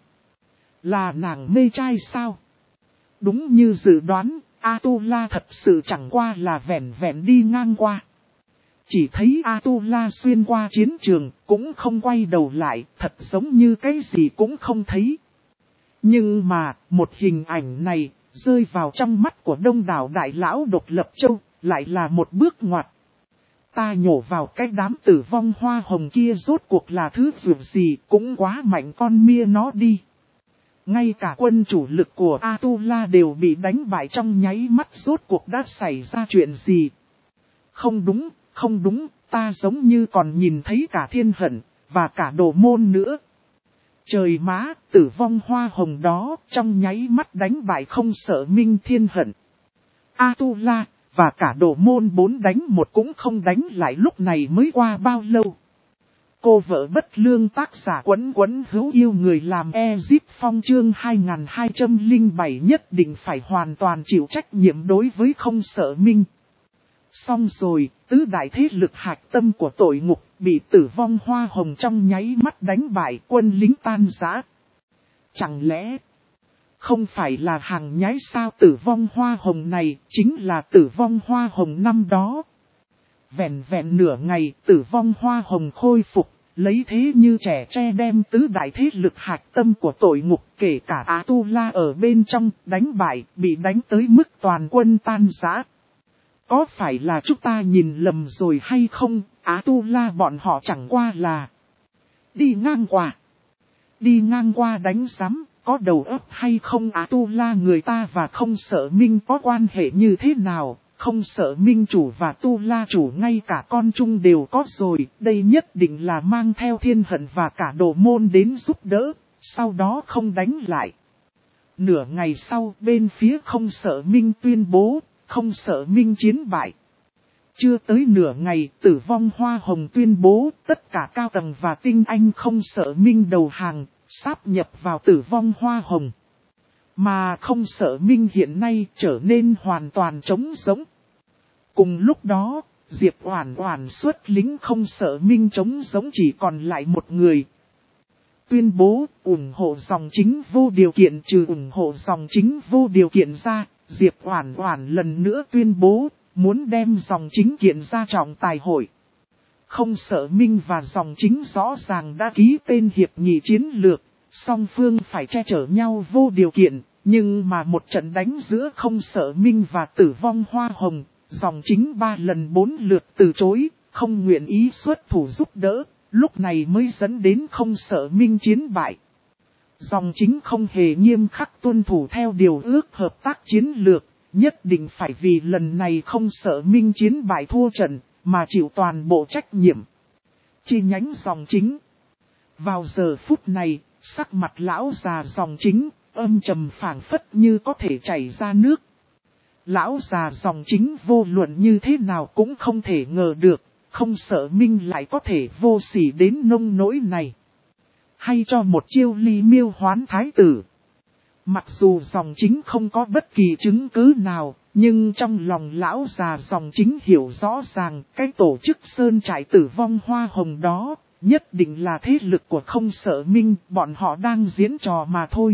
Là nàng mê trai sao? Đúng như dự đoán, Atula thật sự chẳng qua là vẻn vẹn đi ngang qua. Chỉ thấy Atula xuyên qua chiến trường, cũng không quay đầu lại, thật giống như cái gì cũng không thấy. Nhưng mà, một hình ảnh này, rơi vào trong mắt của đông đảo đại lão độc lập châu, lại là một bước ngoặt. Ta nhổ vào cái đám tử vong hoa hồng kia rốt cuộc là thứ dù gì cũng quá mạnh con mia nó đi. Ngay cả quân chủ lực của Atula đều bị đánh bại trong nháy mắt, rốt cuộc đã xảy ra chuyện gì. Không đúng, ta giống như còn nhìn thấy cả thiên hận, và cả đồ môn nữa. Trời má, tử vong hoa hồng đó trong nháy mắt đánh bại không sợ minh thiên hận. Atula, và cả đồ môn 4 đánh 1 cũng không đánh lại, lúc này mới qua bao lâu. Cô vợ bất lương tác giả quấn quấn hữu yêu người làm Ezip Phong chương 2207 nhất định phải hoàn toàn chịu trách nhiệm đối với không sợ minh. Xong rồi, tứ đại thế lực hạch tâm của tội ngục bị tử vong hoa hồng trong nháy mắt đánh bại, quân lính tan rã. Chẳng lẽ không phải là hàng nhái sao? Tử vong hoa hồng này chính là tử vong hoa hồng năm đó. Vẹn nửa ngày, tử vong hoa hồng khôi phục, lấy thế như trẻ tre đem tứ đại thế lực hạch tâm của tội ngục kể cả Atula ở bên trong đánh bại, bị đánh tới mức toàn quân tan rã. Có phải là chúng ta nhìn lầm rồi hay không? Atula bọn họ chẳng qua là đi ngang qua đánh giám, có đầu óc hay không? Atula người ta và không sợ minh có quan hệ như thế nào? Không sợ minh chủ và Tula chủ ngay cả con chung đều có rồi, đây nhất định là mang theo thiên hận và cả đồ môn đến giúp đỡ, sau đó không đánh lại. Nửa ngày sau, bên phía không sợ minh tuyên bố, không sợ minh chiến bại. Chưa tới nửa ngày, tử vong hoa hồng tuyên bố, tất cả cao tầng và tinh anh không sợ minh đầu hàng, sáp nhập vào tử vong hoa hồng. Mà không sợ minh hiện nay trở nên hoàn toàn trống rỗng. Cùng lúc đó, Diệp Oản Oản xuất lính không sợ minh trống rỗng chỉ còn lại một người. Tuyên bố ủng hộ dòng chính vô điều kiện, trừ ủng hộ dòng chính vô điều kiện ra, Diệp Oản Oản lần nữa tuyên bố muốn đem dòng chính kiện ra trọng tài hội. Không sợ minh và dòng chính rõ ràng đã ký tên hiệp nghị chiến lược, song phương phải che chở nhau vô điều kiện, nhưng mà một trận đánh giữa không sợ minh và tử vong hoa hồng, dòng chính 3 lần 4 lượt từ chối, không nguyện ý xuất thủ giúp đỡ, lúc này mới dẫn đến không sợ minh chiến bại. Dòng chính không hề nghiêm khắc tuân thủ theo điều ước hợp tác chiến lược, nhất định phải vì lần này không sợ minh chiến bại thua trận, mà chịu toàn bộ trách nhiệm. Chi nhánh dòng chính. Vào giờ phút này, sắc mặt lão già dòng chính, âm trầm phảng phất như có thể chảy ra nước. Lão già dòng chính vô luận như thế nào cũng không thể ngờ được, không sợ minh lại có thể vô sỉ đến nông nỗi này. Hay cho một chiêu ly miêu hoán thái tử. Mặc dù dòng chính không có bất kỳ chứng cứ nào, nhưng trong lòng lão già dòng chính hiểu rõ ràng cái tổ chức sơn trại tử vong hoa hồng đó, nhất định là thế lực của không sợ minh, bọn họ đang diễn trò mà thôi.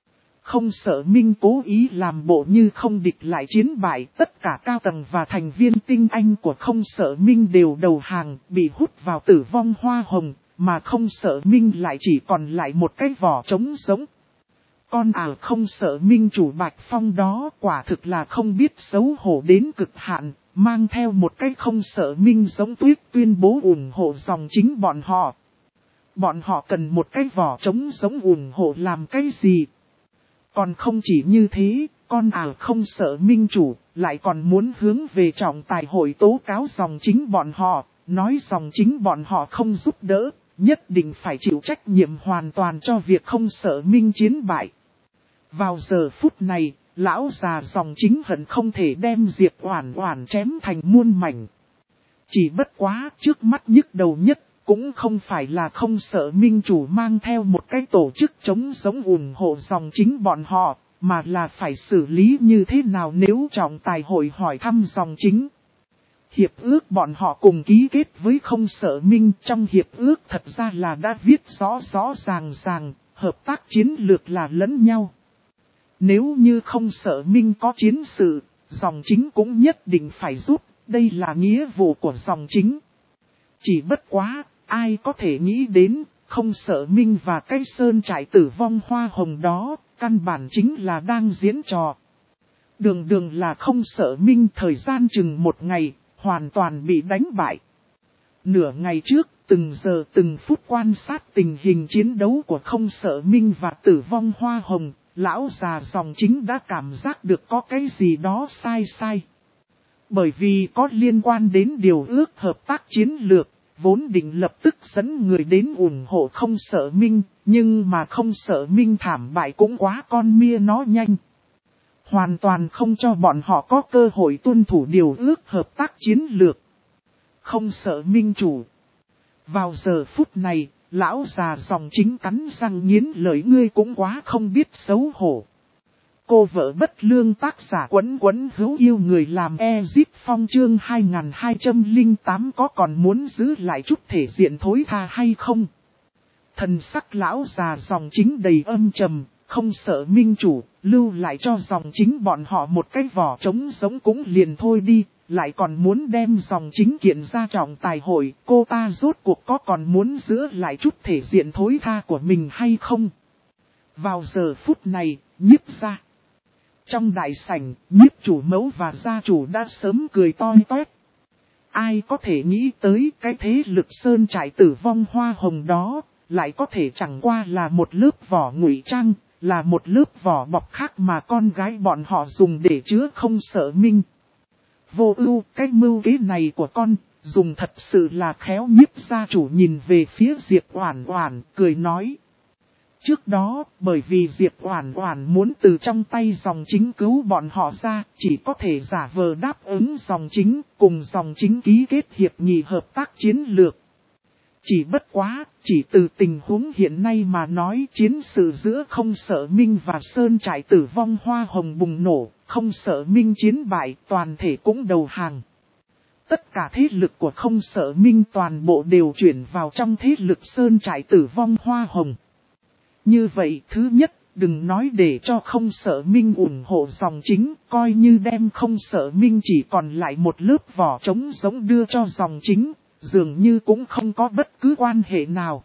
Không sợ minh cố ý làm bộ như không địch lại chiến bại, tất cả cao tầng và thành viên tinh anh của không sợ minh đều đầu hàng, bị hút vào tử vong hoa hồng, mà không sợ minh lại chỉ còn lại một cái vỏ trống giống. Con không sợ minh chủ Bạch Phong đó quả thực là không biết xấu hổ đến cực hạn, mang theo một cái không sợ minh giống tuyết tuyên bố ủng hộ dòng chính bọn họ. Bọn họ cần một cái vỏ trống giống ủng hộ làm cái gì? Còn không chỉ như thế, con không sợ minh chủ, lại còn muốn hướng về trọng tài hội tố cáo dòng chính bọn họ, nói dòng chính bọn họ không giúp đỡ, nhất định phải chịu trách nhiệm hoàn toàn cho việc không sợ minh chiến bại. Vào giờ phút này, lão già dòng chính hận không thể đem Diệp Oản Oản chém thành muôn mảnh. Chỉ bất quá trước mắt nhức đầu nhất, cũng không phải là không sợ minh chủ mang theo một cái tổ chức chống giống ủng hộ dòng chính bọn họ, mà là phải xử lý như thế nào nếu trọng tài hội hỏi thăm dòng chính. Hiệp ước bọn họ cùng ký kết với không sợ minh, trong hiệp ước thật ra là đã viết rõ ràng, hợp tác chiến lược là lẫn nhau. Nếu như không sợ minh có chiến sự, dòng chính cũng nhất định phải giúp, đây là nghĩa vụ của dòng chính. Chỉ bất quá, ai có thể nghĩ đến, không sợ minh và cái sơn trại tử vong hoa hồng đó, căn bản chính là đang diễn trò. Đường đường là Không Sợ Minh thời gian chừng một ngày, hoàn toàn bị đánh bại. Nửa ngày trước, từng giờ từng phút quan sát tình hình chiến đấu của Không Sợ Minh và Tử Vong Hoa Hồng, lão già dòng chính đã cảm giác được có cái gì đó sai sai. Bởi vì có liên quan đến điều ước hợp tác chiến lược, vốn định lập tức dẫn người đến ủng hộ Không Sợ Minh, nhưng mà Không Sợ Minh thảm bại cũng quá con mia nó nhanh. Hoàn toàn không cho bọn họ có cơ hội tuân thủ điều ước hợp tác chiến lược. Không Sợ Minh chủ. Vào giờ phút này, lão già dòng chính cắn răng nghiến lợi, ngươi cũng quá không biết xấu hổ. Cô vợ bất lương tác giả Quấn Quấn hữu yêu người làm Ezip Phong chương 2208 có còn muốn giữ lại chút thể diện thối tha hay không? Thần sắc lão già dòng chính đầy âm trầm, Không Sợ Minh chủ, lưu lại cho dòng chính bọn họ một cái vỏ trống giống cũng liền thôi đi, lại còn muốn đem dòng chính kiện ra trọng tài hội, cô ta rốt cuộc có còn muốn giữ lại chút thể diện thối tha của mình hay không? Vào giờ phút này, Nhiếp gia. Trong đại sảnh, Nhiếp chủ mẫu và gia chủ đã sớm cười toi toét. Ai có thể nghĩ tới cái thế lực sơn trại Tử Vong Hoa Hồng đó, lại có thể chẳng qua là một lớp vỏ ngụy trang, là một lớp vỏ bọc khác mà con gái bọn họ dùng để chứa Không Sợ Minh. Vô ưu, cái mưu kế này của con, dùng thật sự là khéo. Nhiếp gia chủ nhìn về phía Diệp Oản Oản, cười nói. Trước đó, bởi vì Diệp Oản Oản muốn từ trong tay dòng chính cứu bọn họ ra, chỉ có thể giả vờ đáp ứng dòng chính, cùng dòng chính ký kết hiệp nghị hợp tác chiến lược. Chỉ bất quá, chỉ từ tình huống hiện nay mà nói, chiến sự giữa Không Sợ Minh và Sơn trại Tử Vong Hoa Hồng bùng nổ, Không Sợ Minh chiến bại, toàn thể cũng đầu hàng. Tất cả thế lực của Không Sợ Minh toàn bộ đều chuyển vào trong thế lực Sơn trại Tử Vong Hoa Hồng. Như vậy, thứ nhất, đừng nói để cho Không Sợ Minh ủng hộ dòng chính, coi như đem Không Sợ Minh chỉ còn lại một lớp vỏ trống giống đưa cho dòng chính, dường như cũng không có bất cứ quan hệ nào.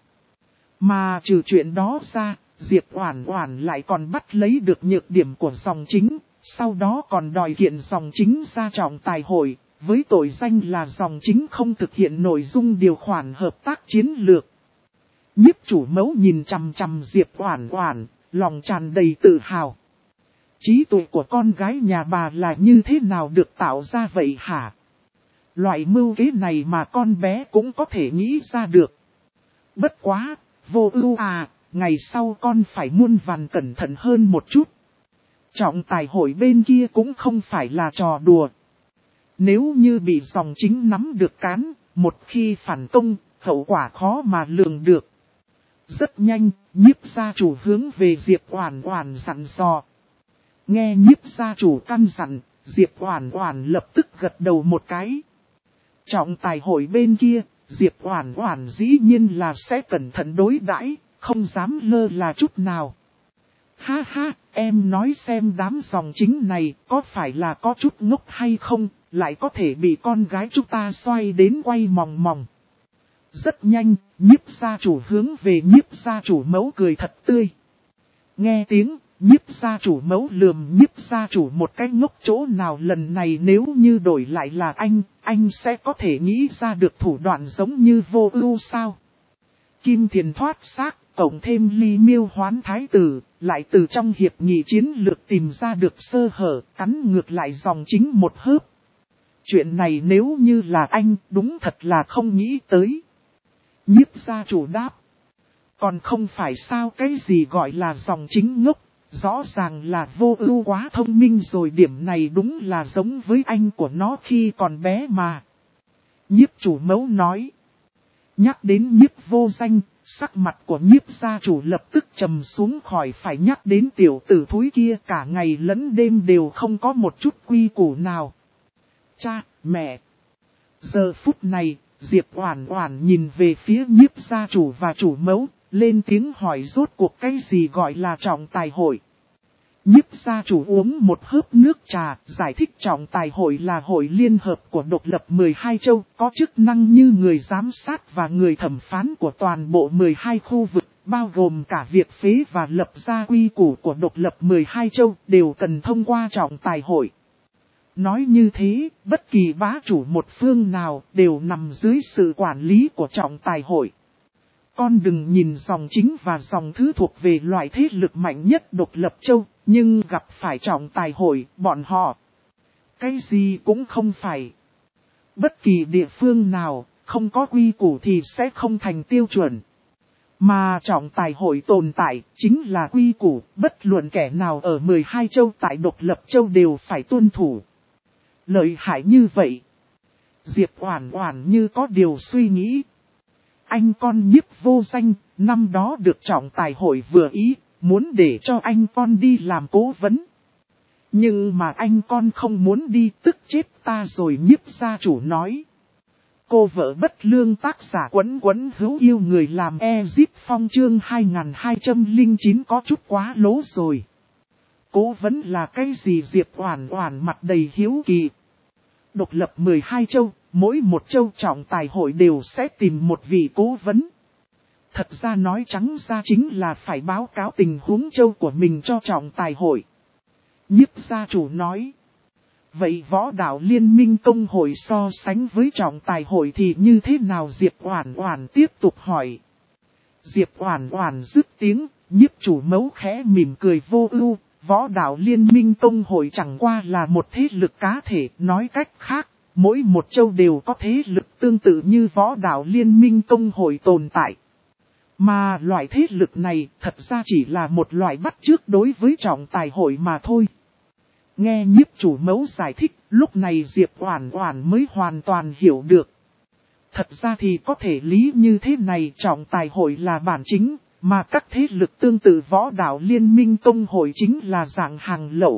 Mà trừ chuyện đó ra, Diệp Oản Oản lại còn bắt lấy được nhược điểm của dòng chính, sau đó còn đòi kiện dòng chính ra trọng tài hội, với tội danh là dòng chính không thực hiện nội dung điều khoản hợp tác chiến lược. Nhiếp chủ mẫu nhìn chằm chằm Diệp Oản Oản, lòng tràn đầy tự hào. Trí tuệ của con gái nhà bà là như thế nào được tạo ra vậy hả? Loại mưu kế này mà con bé cũng có thể nghĩ ra được. Bất quá, Vô Ưu à, ngày sau con phải muôn vàn cẩn thận hơn một chút. Trọng tài hội bên kia cũng không phải là trò đùa. Nếu như bị dòng chính nắm được cán, một khi phản công, hậu quả khó mà lường được. Rất nhanh, Nhiếp gia chủ hướng về Diệp Oản Oản dặn dò. Nghe Nhiếp gia chủ căn dặn, Diệp Oản Oản lập tức gật đầu một cái. Trọng tài hội bên kia, Diệp Oản Oản dĩ nhiên là sẽ cẩn thận đối đãi, không dám lơ là chút nào. Ha ha, em nói xem đám dòng chính này có phải là có chút ngốc hay không, lại có thể bị con gái chúng ta xoay đến quay mòng mòng. Rất nhanh, Nhiếp gia chủ hướng về Nhiếp gia chủ mẫu cười thật tươi. Nghe tiếng, Nhiếp gia chủ mẫu lườm Nhiếp gia chủ một cái ngốc chỗ nào, lần này nếu như đổi lại là anh sẽ có thể nghĩ ra được thủ đoạn giống như Vô Ưu sao? Kim Thiền thoát xác, cộng thêm Ly Miêu hoán thái tử, lại từ trong hiệp nghị chiến lược tìm ra được sơ hở, cắn ngược lại dòng chính một hớp. Chuyện này nếu như là anh, đúng thật là không nghĩ tới. Nhiếp gia chủ đáp. Còn không phải sao, cái gì gọi là dòng chính ngốc, rõ ràng là Vô Ưu quá thông minh rồi, điểm này đúng là giống với anh của nó khi còn bé mà. Nhiếp chủ mẫu nói. Nhắc đến Nhiếp vô danh, sắc mặt của Nhiếp gia chủ lập tức trầm xuống, khỏi phải nhắc đến tiểu tử thúi kia, cả ngày lẫn đêm đều không có một chút quy củ nào. Cha, mẹ. Giờ phút này, Diệp Oản Oản nhìn về phía Nhiếp gia chủ và chủ mẫu, lên tiếng hỏi rốt cuộc cái gì gọi là trọng tài hội. Nhiếp gia chủ uống một hớp nước trà, giải thích trọng tài hội là hội liên hợp của độc lập 12 châu, có chức năng như người giám sát và người thẩm phán của toàn bộ 12 khu vực, bao gồm cả việc phế và lập ra quy củ của độc lập 12 châu đều cần thông qua trọng tài hội. Nói như thế, bất kỳ bá chủ một phương nào đều nằm dưới sự quản lý của trọng tài hội. Con đừng nhìn dòng chính và dòng thứ thuộc về loại thế lực mạnh nhất độc lập châu, nhưng gặp phải trọng tài hội, bọn họ cái gì cũng không phải. Bất kỳ địa phương nào, không có quy củ thì sẽ không thành tiêu chuẩn. Mà trọng tài hội tồn tại, chính là quy củ, bất luận kẻ nào ở 12 châu tại độc lập châu đều phải tuân thủ. Lợi hại như vậy. Diệp Oản Oản như có điều suy nghĩ. Anh con Nhiếp Vô Danh, năm đó được trọng tài hội vừa ý, muốn để cho anh con đi làm cố vấn. Nhưng mà anh con không muốn đi, tức chết ta rồi. Nhiếp gia chủ nói. Cô vợ bất lương tác giả Quấn Quấn hữu yêu người làm Ezip Phong chương 2209 có chút quá lố rồi. Cố vấn là cái gì? Diệp Oản Oản mặt đầy hiếu kỳ. Độc lập 12 châu, mỗi một châu trọng tài hội đều sẽ tìm một vị cố vấn. Thật ra nói trắng ra chính là phải báo cáo tình huống châu của mình cho trọng tài hội. Nhiếp gia chủ nói. Vậy võ đạo liên minh công hội so sánh với trọng tài hội thì như thế nào? Diệp Oản Oản tiếp tục hỏi. Diệp Oản Oản dứt tiếng, nhiếp chủ mẫu khẽ mỉm cười vô ưu. Võ đạo liên minh công hội chẳng qua là một thế lực cá thể, nói cách khác, mỗi một châu đều có thế lực tương tự như võ đạo liên minh công hội tồn tại. Mà loại thế lực này thật ra chỉ là một loại bắt chước đối với trọng tài hội mà thôi. Nghe nhiếp chủ mẫu giải thích, lúc này Diệp Oản Oản mới hoàn toàn hiểu được. Thật ra thì có thể lý như thế này, trọng tài hội là bản chính, mà các thế lực tương tự võ đạo liên minh công hội chính là dạng hàng lậu.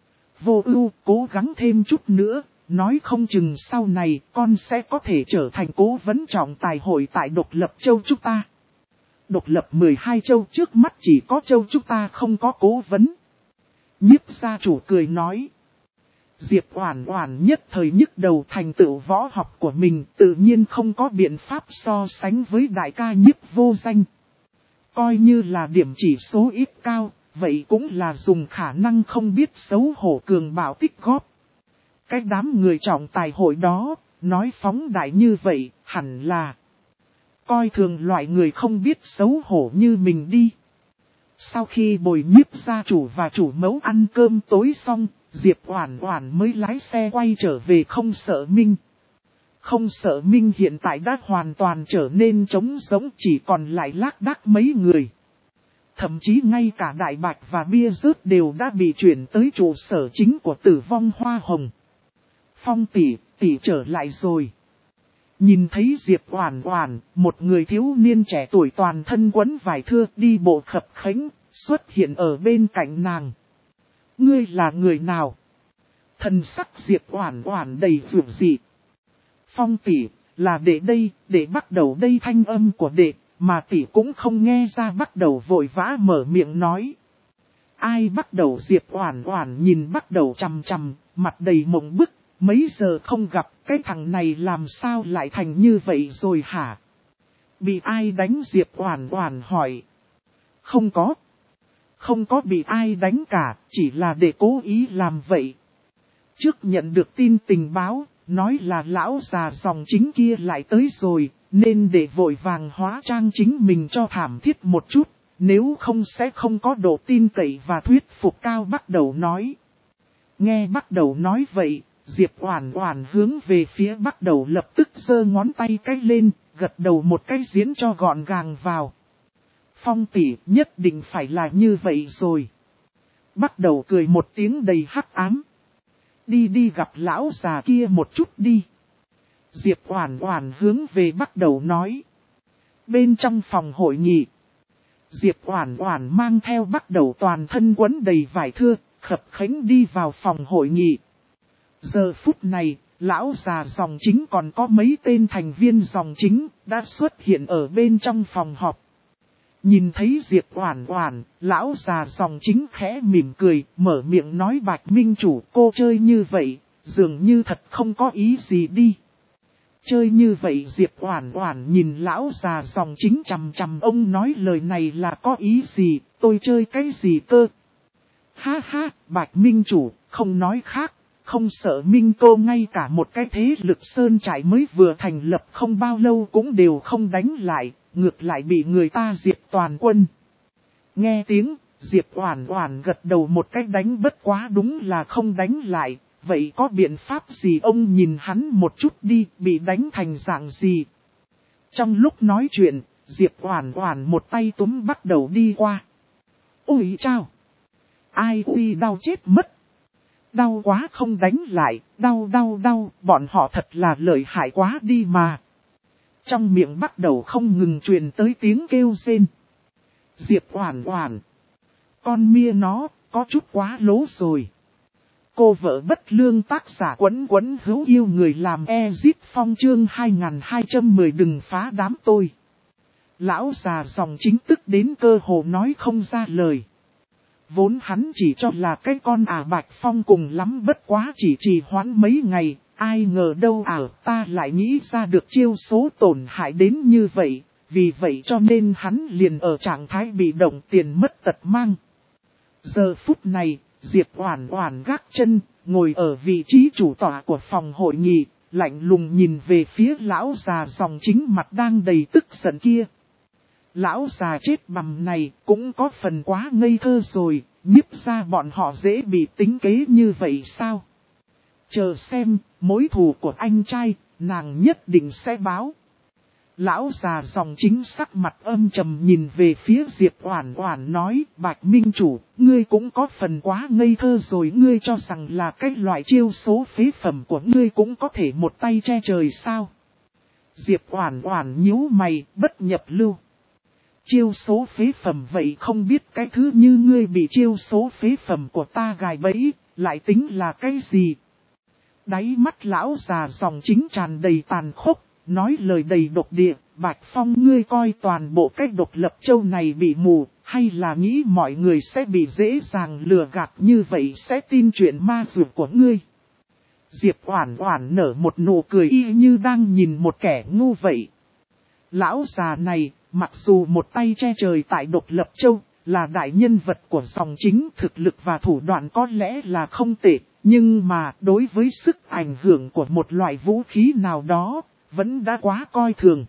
Vô ưu, cố gắng thêm chút nữa, nói không chừng sau này con sẽ có thể trở thành cố vấn trọng tài hội tại độc lập châu chúng ta. Độc lập 12 châu trước mắt chỉ có châu chúng ta không có cố vấn. Nhiếp gia chủ cười nói. Diệp Oản Oản nhất thời nhức đầu, thành tựu võ học của mình tự nhiên không có biện pháp so sánh với đại ca Nhiếp Vô Danh. Coi như là điểm chỉ số ít cao, vậy cũng là dùng khả năng không biết xấu hổ cường bạo tích góp. Cái đám người trọng tài hội đó, nói phóng đại như vậy, hẳn là coi thường loại người không biết xấu hổ như mình đi. Sau khi bồi nhiếp gia chủ và chủ mẫu ăn cơm tối xong, Diệp Oản Oản mới lái xe quay trở về Không Sợ Minh. Không Sợ Minh hiện tại đã hoàn toàn trở nên trống rỗng, chỉ còn lại lác đác mấy người. Thậm chí ngay cả Đại Bạch và Bia Rớt đều đã bị chuyển tới trụ sở chính của Tử Vong Hoa Hồng. Phong tỷ trở lại rồi. Nhìn thấy Diệp Oản Oản, một người thiếu niên trẻ tuổi toàn thân quấn vải thưa đi bộ khập khẽnh, xuất hiện ở bên cạnh nàng. Ngươi là người nào? Thần sắc Diệp Oản Oản đầy dịu dị. Phong tỷ, là đệ đây, để bắt đầu đây. Thanh âm của đệ, mà tỷ cũng không nghe ra, bắt đầu vội vã mở miệng nói. Ai bắt đầu? Diệp Oản Oản nhìn bắt đầu chằm chằm, mặt đầy mộng bức. Mấy giờ không gặp, cái thằng này làm sao lại thành như vậy rồi hả? Bị ai đánh? Diệp Oản Oản hỏi. Không có bị ai đánh cả, chỉ là để cố ý làm vậy. Trước nhận được tin tình báo, nói là lão già dòng chính kia lại tới rồi, nên để vội vàng hóa trang chính mình cho thảm thiết một chút, nếu không sẽ không có độ tin cậy và thuyết phục cao. Bắt đầu nói. Nghe bắt đầu nói vậy, Diệp Oản Oản hướng về phía bắt đầu lập tức giơ ngón tay cái lên, gật đầu một cái diễn cho gọn gàng vào. Phong tỷ, nhất định phải là như vậy rồi. Bắt đầu cười một tiếng đầy hắc ám. Đi gặp lão già kia một chút đi. Diệp Oản Oản hướng về bắt đầu nói. Bên trong phòng hội nghị, Diệp Oản Oản mang theo bắt đầu toàn thân quấn đầy vải thưa, khập khẽnh đi vào phòng hội nghị. Giờ phút này, lão già dòng chính còn có mấy tên thành viên dòng chính đã xuất hiện ở bên trong phòng họp. Nhìn thấy Diệp Oản Oản, lão già dòng chính khẽ mỉm cười, mở miệng nói: Bạch Minh chủ, cô chơi như vậy, dường như thật không có ý gì đi. Chơi như vậy Diệp Oản Oản nhìn lão già dòng chính chằm chằm ông nói lời này là có ý gì, tôi chơi cái gì cơ? Ha ha, Bạch Minh chủ, không nói khác, không sợ Minh cô ngay cả một cái thế lực sơn trại mới vừa thành lập không bao lâu cũng đều không đánh lại, ngược lại bị người ta diệt toàn quân. Nghe tiếng, Diệp Oản Oản gật đầu một cách đánh bất quá đúng là không đánh lại, vậy có biện pháp gì ông nhìn hắn một chút đi, bị đánh thành dạng gì? Trong lúc nói chuyện, Diệp Oản Oản một tay túm bắt đầu đi qua. Ôi chao! Ai ui đau chết mất! Đau quá không đánh lại, đau, bọn họ thật là lợi hại quá đi mà. Trong miệng bắt đầu không ngừng truyền tới tiếng kêu rên. Diệp Oản Oản, con mia nó, có chút quá lố rồi. Cô vợ bất lương tác giả Quấn Quấn hữu yêu người làm Ezit Phong chương 2210 đừng phá đám tôi. Lão già dòng chính tức đến cơ hồ nói không ra lời. Vốn hắn chỉ cho là cái con Bạch Phong cùng lắm bất quá chỉ trì hoãn mấy ngày, ai ngờ đâu ta lại nghĩ ra được chiêu số tổn hại đến như vậy, vì vậy cho nên hắn liền ở trạng thái bị động tiền mất tật mang. Giờ phút này, Diệp Oản Oản gác chân, ngồi ở vị trí chủ tọa của phòng hội nghị, lạnh lùng nhìn về phía lão già dòng chính mặt đang đầy tức giận kia. Lão già chết bầm này cũng có phần quá ngây thơ rồi, nhiếp ra bọn họ dễ bị tính kế như vậy sao? Chờ xem, mối thù của anh trai, nàng nhất định sẽ báo. Lão già dòng chính sắc mặt âm trầm nhìn về phía Diệp Oản Oản nói, Bạch Minh chủ, ngươi cũng có phần quá ngây thơ rồi, ngươi cho rằng là cái loại chiêu số phế phẩm của ngươi cũng có thể một tay che trời sao? Diệp Oản Oản nhíu mày, bất nhập lưu. Chiêu số phế phẩm vậy không biết cái thứ như ngươi bị chiêu số phế phẩm của ta gài bẫy, lại tính là cái gì? Đáy mắt lão già dòng chính tràn đầy tàn khốc, nói lời đầy độc địa, Bạch Phong ngươi coi toàn bộ cách độc lập châu này bị mù, hay là nghĩ mọi người sẽ bị dễ dàng lừa gạt như vậy sẽ tin chuyện ma dược của ngươi? Diệp Oản Oản nở một nụ cười y như đang nhìn một kẻ ngu vậy. Lão già này, mặc dù một tay che trời tại độc lập châu, là đại nhân vật của dòng chính thực lực và thủ đoạn có lẽ là không tệ, nhưng mà đối với sức ảnh hưởng của một loại vũ khí nào đó, vẫn đã quá coi thường.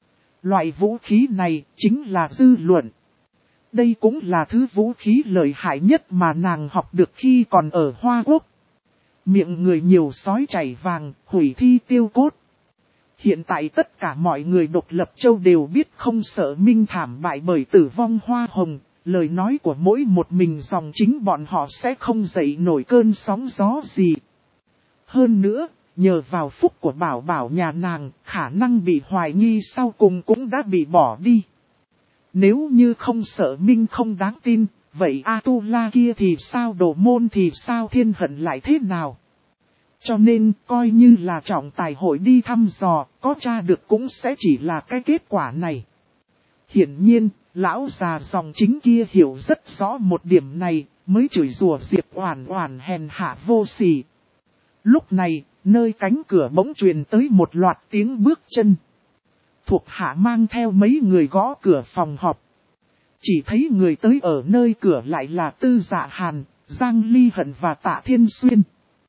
Loại vũ khí này chính là dư luận. Đây cũng là thứ vũ khí lợi hại nhất mà nàng học được khi còn ở Hoa Quốc. Miệng người nhiều sói chảy vàng, hủy thi tiêu cốt. Hiện tại tất cả mọi người độc lập châu đều biết không sợ Minh thảm bại bởi tử vong hoa hồng, lời nói của mỗi một mình dòng chính bọn họ sẽ không dậy nổi cơn sóng gió gì. Hơn nữa, nhờ vào phúc của bảo bảo nhà nàng, khả năng bị hoài nghi sau cùng cũng đã bị bỏ đi. Nếu như không sợ Minh không đáng tin, vậy A-tu-la kia thì sao, Đồ Môn thì sao, Thiên Hận lại thế nào? Cho nên, coi như là trọng tài hội đi thăm dò, có tra được cũng sẽ chỉ là cái kết quả này. Hiển nhiên, lão già dòng chính kia hiểu rất rõ một điểm này, mới chửi rủa Diệp Oản Oản hèn hạ vô sỉ. Lúc này, nơi cánh cửa bỗng truyền tới một loạt tiếng bước chân. Thuộc hạ mang theo mấy người gõ cửa phòng họp. Chỉ thấy người tới ở nơi cửa lại là Tư Dạ Hàn, Giang Ly Hận và Tạ Thiên Xuyên.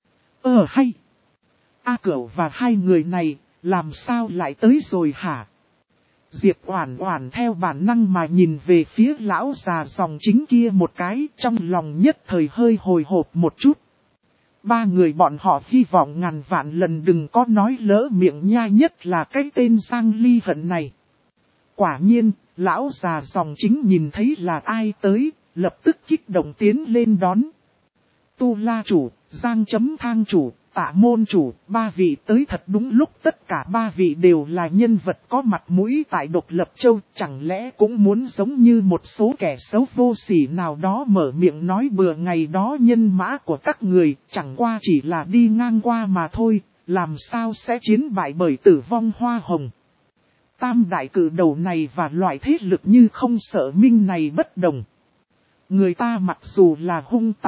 Hay! A Cửu và hai người này, làm sao lại tới rồi hả? Diệp Oản Oản theo bản năng mà nhìn về phía lão già dòng chính kia một cái, trong lòng nhất thời hơi hồi hộp một chút. Ba người bọn họ hy vọng ngàn vạn lần đừng có nói lỡ miệng nha, nhất là cái tên Giang Ly Hận này. Quả nhiên, lão già dòng chính nhìn thấy là ai tới, lập tức kích động tiến lên đón. Tu La chủ, Giang Chấm Thang chủ, Tạ Môn chủ, ba vị tới thật đúng lúc, tất cả ba vị đều là nhân vật có mặt mũi tại độc lập châu, chẳng lẽ cũng muốn giống như một số kẻ xấu vô sỉ nào đó mở miệng nói bừa ngày đó nhân mã của các người, chẳng qua chỉ là đi ngang qua mà thôi, làm sao sẽ chiến bại bởi tử vong hoa hồng. Tam đại cử đầu này và loại thế lực như không sợ Minh này bất đồng. Người ta mặc dù là hung tàn,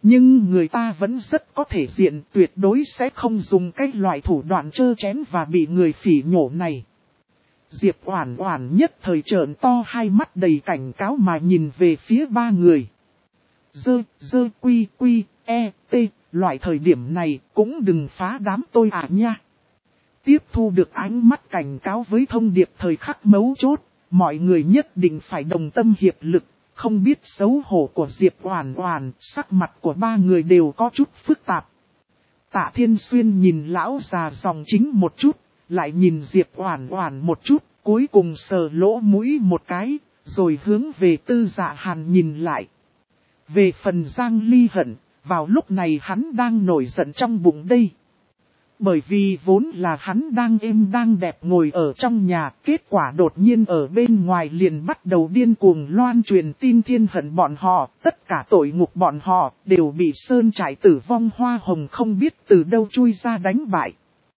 Nhưng người ta vẫn rất có thể diện, tuyệt đối sẽ không dùng cái loại thủ đoạn trơ chén và bị người phỉ nhổ này. Diệp Oản Oản nhất thời trợn to hai mắt đầy cảnh cáo mà nhìn về phía ba người. Quy quy, t, loại thời điểm này cũng đừng phá đám tôi nha. Tiếp thu được ánh mắt cảnh cáo với thông điệp thời khắc mấu chốt, mọi người nhất định phải đồng tâm hiệp lực. Không biết xấu hổ của Diệp Oản Oản, sắc mặt của ba người đều có chút phức tạp. Tạ Thiên Xuyên nhìn lão già dòng chính một chút, lại nhìn Diệp Oản Oản một chút, cuối cùng sờ lỗ mũi một cái, rồi hướng về Tư Dạ Hàn nhìn lại. Về phần Giang Ly Hận, vào lúc này hắn đang nổi giận trong bụng đây. Bởi vì vốn là hắn đang êm đang đẹp ngồi ở trong nhà, kết quả đột nhiên ở bên ngoài liền bắt đầu điên cuồng loan truyền tin Thiên Hận bọn họ, tất cả tội ngục bọn họ đều bị sơn trại tử vong hoa hồng không biết từ đâu chui ra đánh bại.